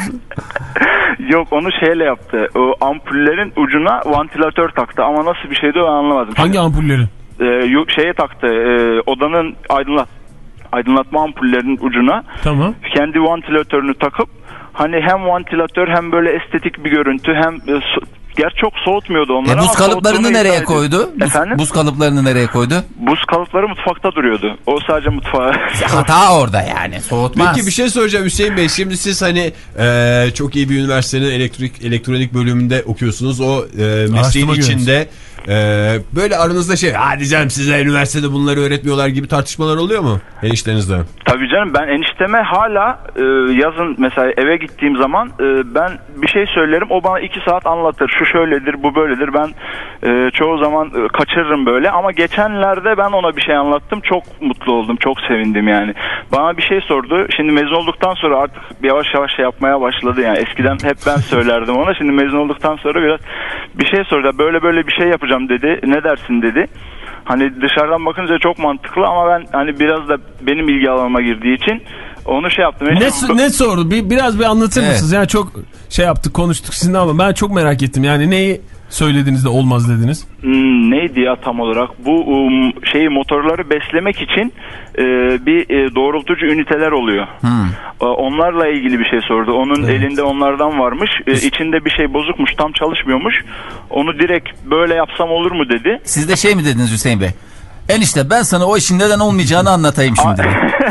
Yok, onu şeyle yaptı. O ampullerin ucuna vantilatör taktı ama nasıl bir şeydi ben anlamadım. Hangi ampullerin? Ee, şeye taktı. E, odanın aydınlat aydınlatma ampullerinin ucuna. Tamam. Kendi vantilatörünü takıp hani hem vantilatör hem böyle estetik bir görüntü hem e, so gerçi çok soğutmuyordu onları. E, buz kalıplarını nereye koydu? Buz, Efendim? Buz kalıplarını nereye koydu? Buz kalıpları mutfakta duruyordu. O sadece mutfağa. Hata orada yani. Soğutmaz. Peki bir şey soracağım Hüseyin Bey. Şimdi siz hani e, çok iyi bir üniversitenin elektrik elektronik bölümünde okuyorsunuz. O e, mesleğin içinde e, böyle aranızda şey, hadi canım size üniversitede bunları öğretmiyorlar gibi tartışmalar oluyor mu eniştenizde? Tabii canım, ben enişteme hala e, yazın mesela eve gittiğim zaman e, ben bir şey söylerim, o bana iki saat anlatır. Şu şöyledir, bu böyledir. Ben e, çoğu zaman e, kaçırırım böyle ama geçenlerde ben ona bir şey anlattım. Çok mutlu oldum, çok sevindim yani. Bana bir şey sordu. Şimdi mezun olduktan sonra artık yavaş yavaş şey yapmaya başladı yani. Eskiden hep ben söylerdim ona. Şimdi mezun olduktan sonra biraz bir şey sordu. Böyle böyle bir şey yapacağım dedi. Ne dersin dedi. Hani dışarıdan bakınca çok mantıklı ama ben hani biraz da benim ilgi alanıma girdiği için onu şey yaptım. Ne, işte, ne sordu? Bir, biraz bir anlatır evet. mısınız? Yani çok şey yaptık, konuştuk sizinle ama ben çok merak ettim. Yani neyi söylediniz de olmaz dediniz? Hmm, neydi ya tam olarak? Bu um, şeyi motorları beslemek için e, bir e, doğrultucu üniteler oluyor. Hmm. E, onlarla ilgili bir şey sordu. Onun evet. elinde onlardan varmış. E, içinde bir şey bozukmuş, tam çalışmıyormuş. Onu direkt böyle yapsam olur mu dedi. Siz de şey mi dediniz Hüseyin Bey? Enişte ben sana o işin neden olmayacağını anlatayım şimdi.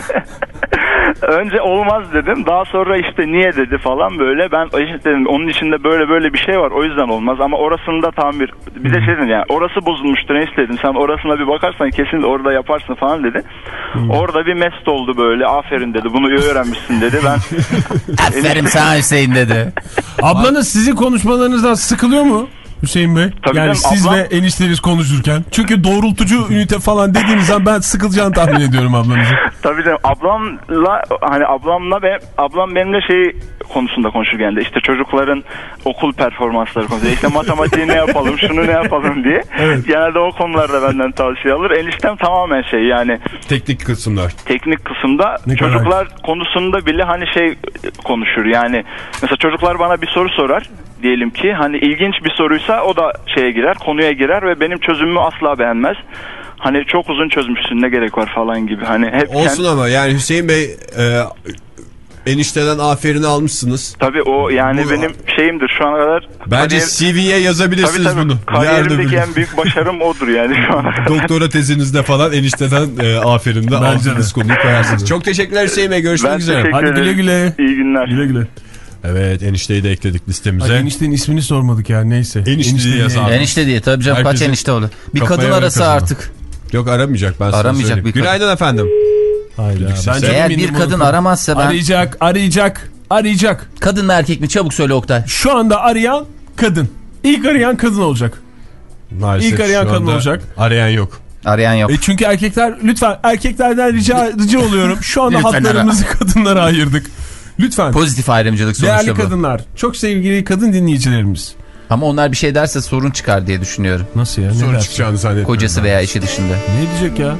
Önce olmaz dedim. Daha sonra işte niye dedi falan böyle. Ben işte dedim onun içinde böyle böyle bir şey var. O yüzden olmaz. Ama orasında tamir. Bir de şey dedim yani orası bozulmuştur ne istedim. Sen orasına bir bakarsan kesin orada yaparsın falan dedi. Hmm. Orada bir mest oldu böyle. Aferin dedi. Bunu iyi öğrenmişsin dedi. Ben aferin sana Hüseyin dedi. Ablanız sizin konuşmalarınızdan sıkılıyor mu? Hüseyin Bey. Tabii yani canım, siz ablam... ve enişteniz konuşurken. Çünkü doğrultucu ünite falan dediğiniz zaman ben sıkılacağını tahmin ediyorum ablanızın. Tabii canım. Ablamla hani ablamla ve ablam benimle şey konusunda konuşur genelde. İşte çocukların okul performansları konusunda. İşte matematiği ne yapalım, şunu ne yapalım diye. Evet. Genelde o konularda benden tavsiye alır. Eniştem tamamen şey yani. Teknik kısımlar. Teknik kısımda ne çocuklar kadar? Konusunda bile hani şey konuşur. Yani mesela çocuklar bana bir soru sorar. Diyelim ki hani ilginç bir soruysa o da şeye girer, konuya girer ve benim çözümümü asla beğenmez. Hani çok uzun çözmüşsün, ne gerek var falan gibi. Hani hep olsun kend... ama yani Hüseyin Bey e, enişteden aferini almışsınız. Tabii o yani bu, benim şeyimdir şu ana kadar. Bence kariyer... C V'ye yazabilirsiniz tabii, tabii. bunu. Kariyerimdeki en büyük başarım odur yani şu ana kadar. Doktora tezinizde falan enişteden e, aferinde aldığınız konuyu koyarsınız. Çok teşekkürler Hüseyin Bey, görüşmek ben üzere. Hadi güle güle. İyi günler. Güle güle. Evet, enişteyi de ekledik listemize. Ay, eniştenin ismini sormadık ya, neyse. Enişte, enişte diye yazalım. Enişte diye tabii canım, kaç enişte olur. Bir kadın arası artık. Yok, aramayacak, ben aramayacak bir Günaydın kadın. Efendim. Hayda. Bence eğer bir kadın onu aramazsa ben... Arayacak, arayacak, arayacak. Kadın mı erkek mi? Çabuk söyle Oktay. Şu anda arayan kadın. İlk arayan kadın olacak. Maalesef İlk arayan kadın olacak. Arayan yok. Arayan yok. E çünkü erkekler, lütfen erkeklerden rica, rica oluyorum. Şu anda hatlarımızı kadınlara ayırdık. Lütfen. Pozitif ayrımcılık sonuçta değerli bu. Değerli kadınlar, çok sevgili kadın dinleyicilerimiz. Ama onlar bir şey derse sorun çıkar diye düşünüyorum. Nasıl ya? Ne sorun dersin? çıkacağını zannetmiyorum. Kocası veya eşi dışında. Ne diyecek ya?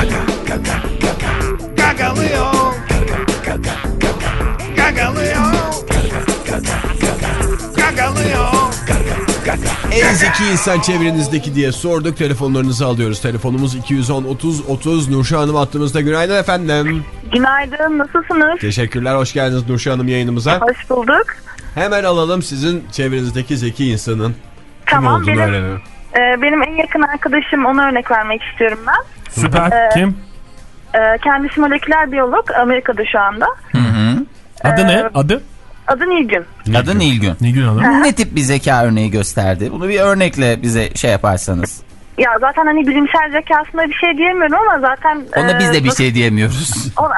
Gagalıyor. Gagalıyor. Gagalıyor. En zeki insan çevrenizdeki diye sorduk. Telefonlarınızı alıyoruz. Telefonumuz iki yüz on otuz otuz. Nurşah Hanım hattımızda. Günaydın efendim. Günaydın, nasılsınız? Teşekkürler, hoş geldiniz Nurşah Hanım yayınımıza. Hoş bulduk. Hemen alalım sizin çevrenizdeki zeki insanın tamam, kim olduğunu benim, öğrenelim. E, benim en yakın arkadaşım, ona örnek vermek istiyorum ben. Süper, e, kim? E, kendisi moleküler biyolog, Amerika'da şu anda. Hı hı. Adı e, ne? Adı? Adı Nilgün. Adı Nilgün. Nilgün Hanım. Ne tip bir zeka örneği gösterdi? Bunu bir örnekle bize şey yaparsanız. Ya zaten hani bilimsel zekasında bir şey diyemiyorum ama zaten... Ona e, biz de bir şey diyemiyoruz. Ona,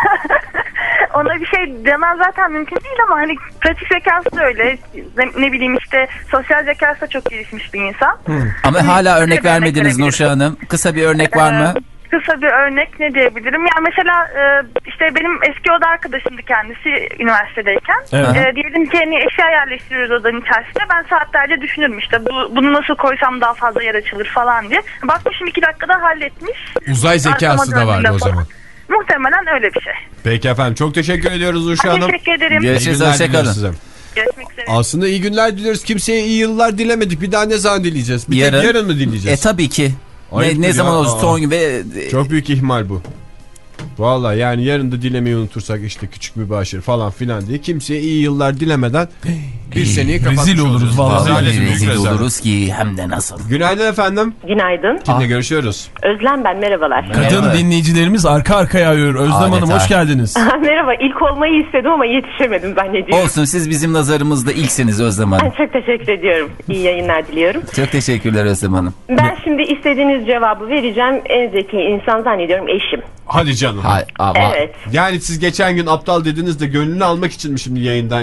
ona bir şey demem zaten mümkün değil ama hani pratik zekası da öyle. Ne bileyim işte sosyal zekası da çok gelişmiş bir insan. Hmm. Ama hani, hala örnek vermediniz Nurşah Hanım. Kısa bir örnek var mı? Ee, Kısa bir örnek ne diyebilirim? Yani mesela e, işte benim eski oda arkadaşımdı kendisi üniversitedeyken. Evet. E, diyelim ki hani eşya yerleştiriyoruz odanın içerisinde. Ben saatlerce düşünürüm işte bu, bunu nasıl koysam daha fazla yer açılır falan diye. Bakmışım iki dakikada halletmiş. Uzay zekası da vardı o zaman. Muhtemelen öyle bir şey. Peki efendim, çok teşekkür ediyoruz Nurşah Hanım. Teşekkür ederim. Görüşürüz, hoşçakalın. Görüşmek üzere. Aslında iyi günler diliyoruz. Kimseye iyi yıllar dilemedik. Bir daha ne zaman dileyeceğiz? Bir yarın, tek yarın mı dileyeceğiz? E tabii ki. Ne, ne zaman olursa son gün ve... Çok büyük ihmal bu. Vallahi yani yarın da dilemeyi unutursak işte küçük mübaşir falan filan diye kimseye iyi yıllar dilemeden bir seneyi kapatmış rezil oluruz vallahi. Rezil, rezil oluruz ki hem de nasıl. Günaydın efendim. Günaydın. Kimle ah. görüşüyoruz? Özlem ben, merhabalar. Kadın Merhaba. Dinleyicilerimiz arka arkaya arıyor. Özlem Adeta. Hanım hoş geldiniz. Merhaba, ilk olmayı istedim ama yetişemedim zannediyorum. Olsun, siz bizim nazarımızda ilksiniz Özlem Hanım. Çok teşekkür ediyorum. İyi yayınlar diliyorum. Çok teşekkürler Özlem Hanım. Ben şimdi istediğiniz cevabı vereceğim. En zeki insan zannediyorum eşim. Hadi canım. Ha, ama... Evet. Yani siz geçen gün aptal dediniz de gönlünü almak için mi şimdi yayından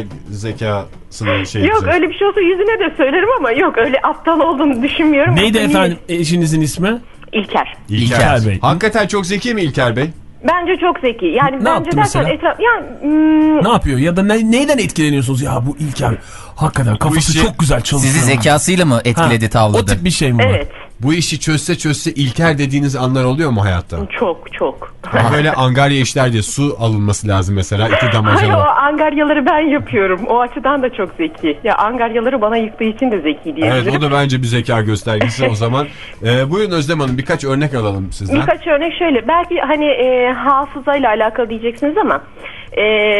zekasını şey Yok öyle bir şey olsa yüzüne de söylerim ama yok öyle aptal olduğunu düşünmüyorum. Neydi efendim eşinizin ismi? İlker. İlker. İlker Bey. Hakikaten çok zeki mi İlker Bey? Bence çok zeki. Yani ne bence derken etraf yani hmm... ne yapıyor ya da ne, neyden etkileniyorsunuz ya bu İlker? Hakikaten kafası işi, çok güzel çalışıyor. Sizi zekasıyla mı etkiledi, ha, tavladı? O tip bir şey mi var? Evet. Bu işi çözse çözse İlker dediğiniz anlar oluyor mu hayatta? Çok çok. Böyle angarya işler diye su alınması lazım mesela iki damacana. Hayır, o angaryaları ben yapıyorum. O açıdan da çok zeki. Ya angaryaları bana yıktığı için de zeki diyebilirim. Evet, o da bence bir zeka göstergesi o zaman. Ee, buyurun Özlem Hanım, birkaç örnek alalım sizden. Birkaç örnek şöyle. Belki hani e, hafızayla alakalı diyeceksiniz ama e,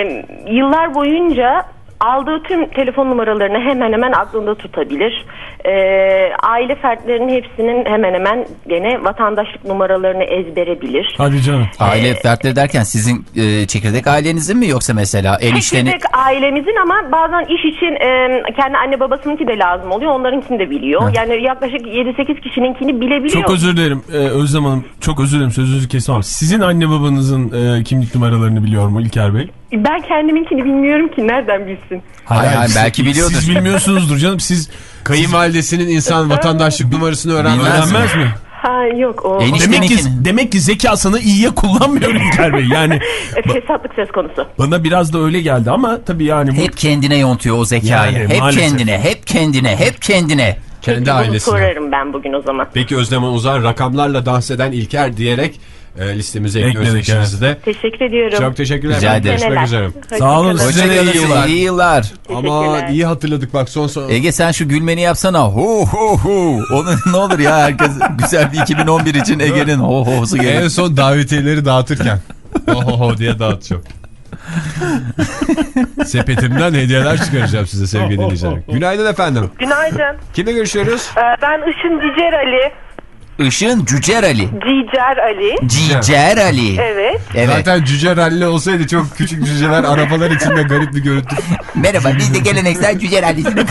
yıllar boyunca aldığı tüm telefon numaralarını hemen hemen aklında tutabilir. Ee, aile fertlerinin hepsinin hemen hemen gene vatandaşlık numaralarını ezbere bilir. Hadi canım. Aile ee, fertleri derken sizin e, çekirdek ailenizin mi yoksa mesela enişteni? Çekirdek ailemizin ama bazen iş için e, kendi anne babasınınki de lazım oluyor. Onlarınkini de biliyor. Hı. Yani yaklaşık yedi sekiz kişininkini bilebiliyor. Çok özür dilerim ee, Özlem Hanım. Çok özür dilerim, sözünüzü kesmem. Sizin anne babanızın e, kimlik numaralarını biliyor mu İlker Bey? Ben kendiminkini bilmiyorum ki, nereden bilsin? Hayır, hayır, belki biliyordur. Siz bilmiyorsunuzdur canım. Siz kayınvalidesinin insan vatandaşlık numarasını öğrenmez, öğrenmez mi? Ha yok o. Demek ki, demek ki zekasını iyiye kullanmıyor İlker Bey. Yani fesatlık söz konusu. Bana biraz da öyle geldi ama tabii yani. Bu... Hep kendine yontuyor o zekayı. Yani, hep maalesef. kendine, hep kendine, hep kendine. Kendi Peki, ailesine. Bunu sorarım ben bugün o zaman. Peki Özlem Uzar rakamlarla dans eden İlker diyerek e, listemize ekliyoruz ikinizi de. Teşekkür ediyorum. Çok teşekkürler. Rica ederim. Görüşmek üzere. Sağ olun. Size de iyi yıllar. İyi yıllar. Ama iyi hatırladık bak son son. Ege sen şu gülmeni yapsana. Ho ho ho. Onu ne olur ya herkes güzel bir iki bin on bir için Ege'nin ho ho'su gelir. En son davetiyeleri dağıtırken. Ho ho ho diye dağıtacağım. Sepetimden hediyeler çıkaracağım size sevgili dinleyiciler. Günaydın efendim. Günaydın. Kimle görüşüyoruz? Ee, ben Işın Cicer Ali. Işın Cücer Ali. Cicer Ali. Cicer Ali. Evet. evet. Zaten Cücer Ali olsaydı çok küçük cüceler arabalar içinde garip bir görüntü. Merhaba biz de geleneksel Cücer Ali'sini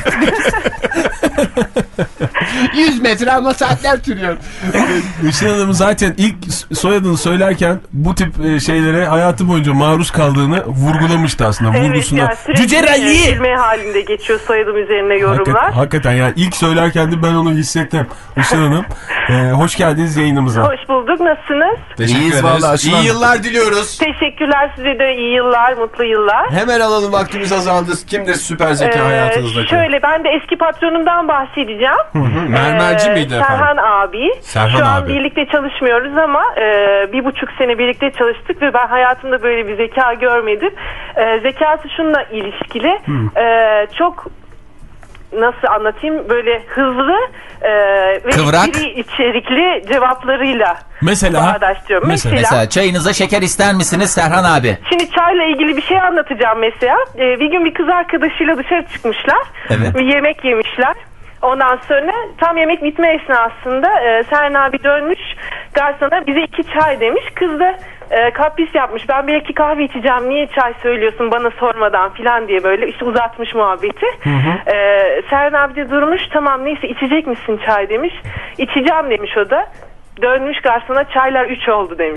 yüz metre ama saatler sürüyor. Işın Hanım zaten ilk soyadını söylerken bu tip şeylere hayatı boyunca maruz kaldığını vurgulamıştı aslında. Evet, vurgusuna. Yani Cücer Ali! Gülme halinde geçiyor soyadım üzerine yorumlar. Hakikaten, hakikaten yani ilk söylerken de ben onu hissettim. Işın Hanım e, hoş geldiniz yayınımıza. Hoş bulduk. Nasılsınız? Teşekkür ederiz. İyi yıllar diliyoruz. Teşekkürler size de iyi yıllar, mutlu yıllar. Hemen alalım vaktimiz azaldı. Kimdir süper zeka ee, hayatınızdaki? Şöyle ben de eski patronumdan bahsedeceğim. Hı hı. Mermerci ee, miydi efendim? Serhan abi. Serhan Şu an abi. birlikte çalışmıyoruz ama e, bir buçuk sene birlikte çalıştık ve ben hayatımda böyle bir zeka görmedim. E, zekası şununla ilişkili. E, çok nasıl anlatayım böyle hızlı e, ve espri içerikli cevaplarıyla mesela, bağdaştırıyorum. Mesela, mesela çayınıza şeker ister misiniz Serhan abi? Şimdi çayla ilgili bir şey anlatacağım mesela. E, bir gün bir kız arkadaşıyla dışarı çıkmışlar. Evet. Bir yemek yemişler. Ondan sonra tam yemek bitme esnasında e, Serhan abi dönmüş garsona bize iki çay demiş. Kız da e, kapris yapmış. Ben belki kahve içeceğim. Niye çay söylüyorsun bana sormadan filan diye böyle işte uzatmış muhabbeti. Hı hı. E, Serhan abi de durmuş. Tamam neyse içecek misin çay demiş. İçeceğim demiş o da. Dönmüş garsona çaylar üç oldu demiş.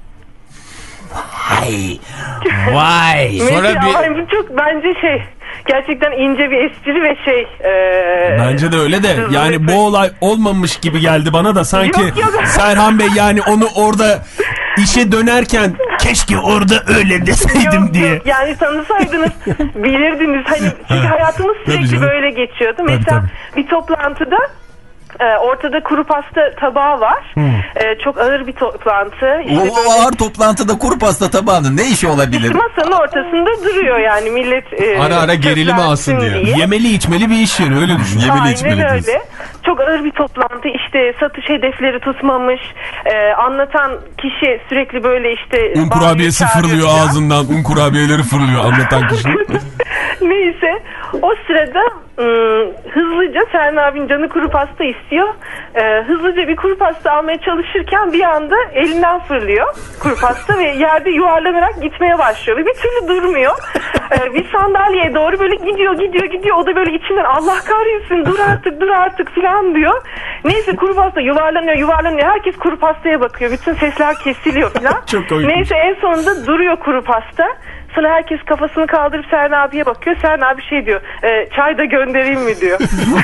Vay. Vay. Sonra bir... Bu çok bence şey... Gerçekten ince bir espri ve şey... E, Bence de öyle de yani bu olay olmamış gibi geldi bana da sanki yok, yok. Serhan Bey yani onu orada işe dönerken keşke orada öyle deseydim yok, diye. Yok. Yani tanısaydınız bilirdiniz. Hani çünkü hayatımız sürekli böyle geçiyordu. Mesela tabii, tabii. bir toplantıda Ee, ortada kuru pasta tabağı var. Hmm. Ee, çok ağır bir toplantı. İşte o böyle... ağır toplantıda kuru pasta tabağının ne işi olabilir? Masanın ortasında duruyor yani millet. E, ara ara gerilimi alsın diye. diye. Yemeli içmeli bir iş yeri öyle düşün. Yemeli Aynen içmeli öyle. Diyorsun. Çok ağır bir toplantı işte satış hedefleri tutmamış. Ee, anlatan kişi sürekli böyle işte. Un kurabiyesi fırlıyor ya. Ağzından. Un kurabiyeleri fırlıyor anlatan kişi. Neyse o sırada ım, hızlıca Serhan abinin canı kuru pasta istiyor. Ee, hızlıca bir kuru pasta almaya çalışırken bir anda elinden fırlıyor kuru pasta ve yerde yuvarlanarak gitmeye başlıyor ve bir türlü durmuyor. Ee, bir sandalyeye doğru böyle gidiyor gidiyor gidiyor. O da böyle içinden Allah kahretsin dur artık dur artık filan diyor. Neyse kuru pasta yuvarlanıyor yuvarlanıyor. Herkes kuru pastaya bakıyor. Bütün sesler kesiliyor filan. Neyse en sonunda duruyor kuru pasta. Sonra herkes kafasını kaldırıp Serhan abiye bakıyor. Serhan abi şey diyor. E, çay da göndereyim mi diyor.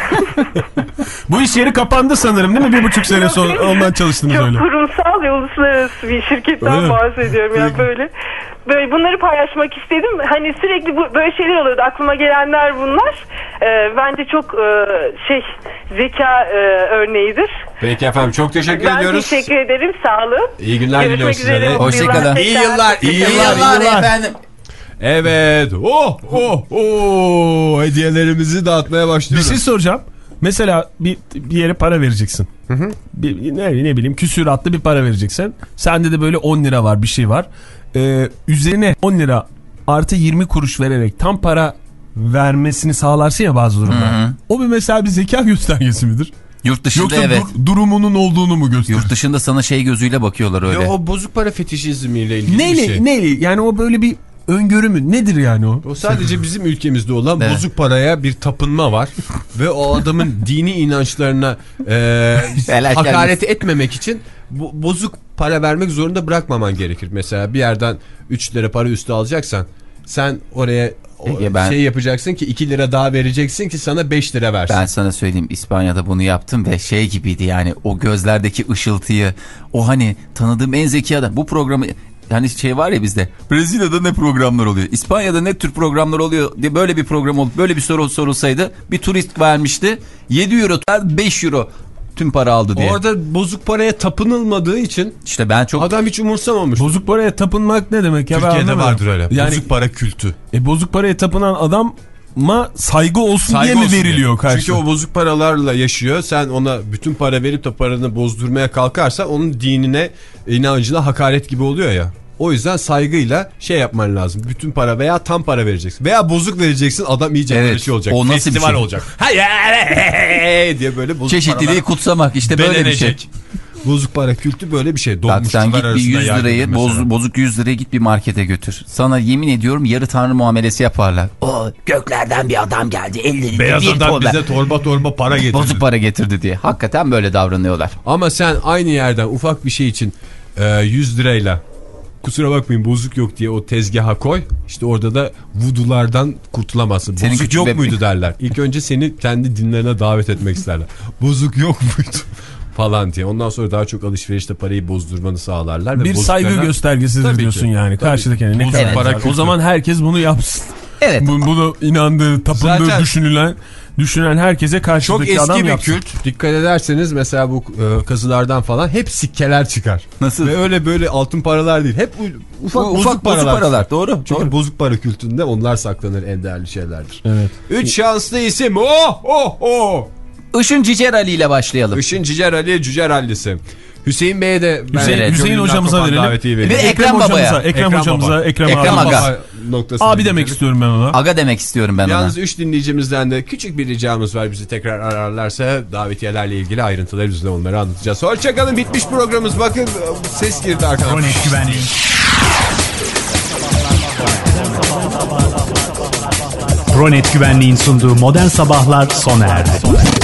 Bu iş yeri kapandı sanırım değil mi? Bir buçuk sene sonra ondan çalıştınız çok öyle. Çok kurumsal ve uluslararası bir şirketten öyle bahsediyorum. Yani böyle. Böyle bunları paylaşmak istedim. Hani sürekli bu, böyle şeyler oluyordu. Aklıma gelenler bunlar. Ee, bence çok e, şey zeka e, örneğidir. Peki efendim çok teşekkür ben ediyoruz. Ben teşekkür ederim. Sağ olun. İyi günler diliyoruz size. Hoşçakalın. İyi yıllar. İyi yıllar, iyi yıllar efendim. Evet. Oh oh oh. Hediyelerimizi dağıtmaya başlıyoruz. Bir şey soracağım. Mesela bir, bir yere para vereceksin. Hı hı. Bir, ne, ne bileyim küsuratlı bir para vereceksin. Sende de böyle on lira var bir şey var. Ee, üzerine on lira artı yirmi kuruş vererek tam para vermesini sağlarsın ya bazı durumda. Hı hı. O bir mesela bir zeka göstergesi midir? Yurt dışında yoksa evet. Dur, durumunun olduğunu mu gösterir? Yurt dışında sana şey gözüyle bakıyorlar öyle. Ya o bozuk para fetişizmiyle ilgili neyle, bir şey. Neyle? Yani o böyle bir öngörü mü? Nedir yani o? O sadece bizim ülkemizde olan evet. bozuk paraya bir tapınma var. Ve o adamın dini inançlarına e, hakaret etmemek için bu, bozuk para vermek zorunda bırakmaman gerekir. Mesela bir yerden üç lira para üstü alacaksan sen oraya O ben, şey yapacaksın ki iki lira daha vereceksin ki sana beş lira versin. Ben sana söyleyeyim, İspanya'da bunu yaptım ve şey gibiydi yani, o gözlerdeki ışıltıyı, o hani tanıdığım en zeki adam. Bu programı hani şey var ya bizde, Brezilya'da ne programlar oluyor, İspanya'da ne tür programlar oluyor diye böyle bir program olup böyle bir soru sorulsaydı, bir turist vermişti yedi euro beş euro tüm para aldı diye. Orada bozuk paraya tapınılmadığı için işte ben çok adam hiç umursamamış. Bozuk paraya tapınmak ne demek ya? Türkiye'de vardır öyle. Yani, bozuk para kültü. E bozuk paraya tapınan adam ma saygı olsun saygı diye mi veriliyor karşı? Çünkü o bozuk paralarla yaşıyor. Sen ona bütün para verip de paranı bozdurmaya kalkarsa onun dinine, inancına hakaret gibi oluyor ya. O yüzden saygıyla şey yapman lazım. Bütün para veya tam para vereceksin. Veya bozuk vereceksin, adam iyice evet, şey olacak. O nasıl festival bir şey? olacak. Hayır diye böyle bozuk çeşitliliği kutsamak işte böyle bir şey. Bozuk para kültü böyle bir şey. Bak sen git bir yüz lirayı boz, bozuk yüz liraya git bir markete götür. Sana yemin ediyorum yarı tanrı muamelesi yaparlar. O göklerden bir adam geldi. ellerinde beyaz bir adam torba. bize torba torba para getirdi. Bozuk para getirdi diye. Hakikaten böyle davranıyorlar. Ama sen aynı yerden ufak bir şey için e, yüz lirayla kusura bakmayın bozuk yok diye o tezgaha koy. İşte orada da vudulardan kurtulamazsın. Senin bozuk yok muydu derler. İlk önce seni kendi dinlerine davet etmek isterler. Bozuk yok muydu falan diye. Ondan sonra daha çok alışverişte parayı bozdurmanı sağlarlar. Bir saygı göstergesidir diyorsun ki. Yani. Karşıdakine ne kadar para. O zaman herkes bunu yapsın. Evet. Bunu, bunu inandığı, tapındığı, zaten düşünülen düşünen herkese karşıdaki adam yapsın. Çok eski bir kült. Dikkat ederseniz mesela bu e, kazılardan falan hep sikkeler çıkar. Nasıl? Ve öyle böyle altın paralar değil. Hep ufak o, ufak bozuk, paralar. Bozuk paralar doğru. Çünkü doğru. bozuk para kültünde onlar saklanır, en değerli şeylerdir. Evet. Üç şanslı isim. Oh oh oh. Işın Cicer Ali ile başlayalım. Işın Cicer Ali, Cücer Ali'si. Hüseyin Bey'e de Hüseyin, ben Hüseyin hocamıza verelim. Ve Ekrem, Ekrem Baba'ya. Ekrem, Ekrem hocamıza, Ekrem, Ekrem Aga. Abi demek istiyorum ben ona. Aga demek istiyorum ben Yalnız ona. Yalnız üç dinleyicimizden de küçük bir ricamız var. Bizi tekrar ararlarsa davetiyelerle ilgili ayrıntıları bizle onları anlatacağız. Hoşçakalın, bitmiş programımız. Bakın ses girdi arkadan. Ronet Güvenliği. Ronet Güvenliğin sunduğu Modern Sabahlar sona erdi.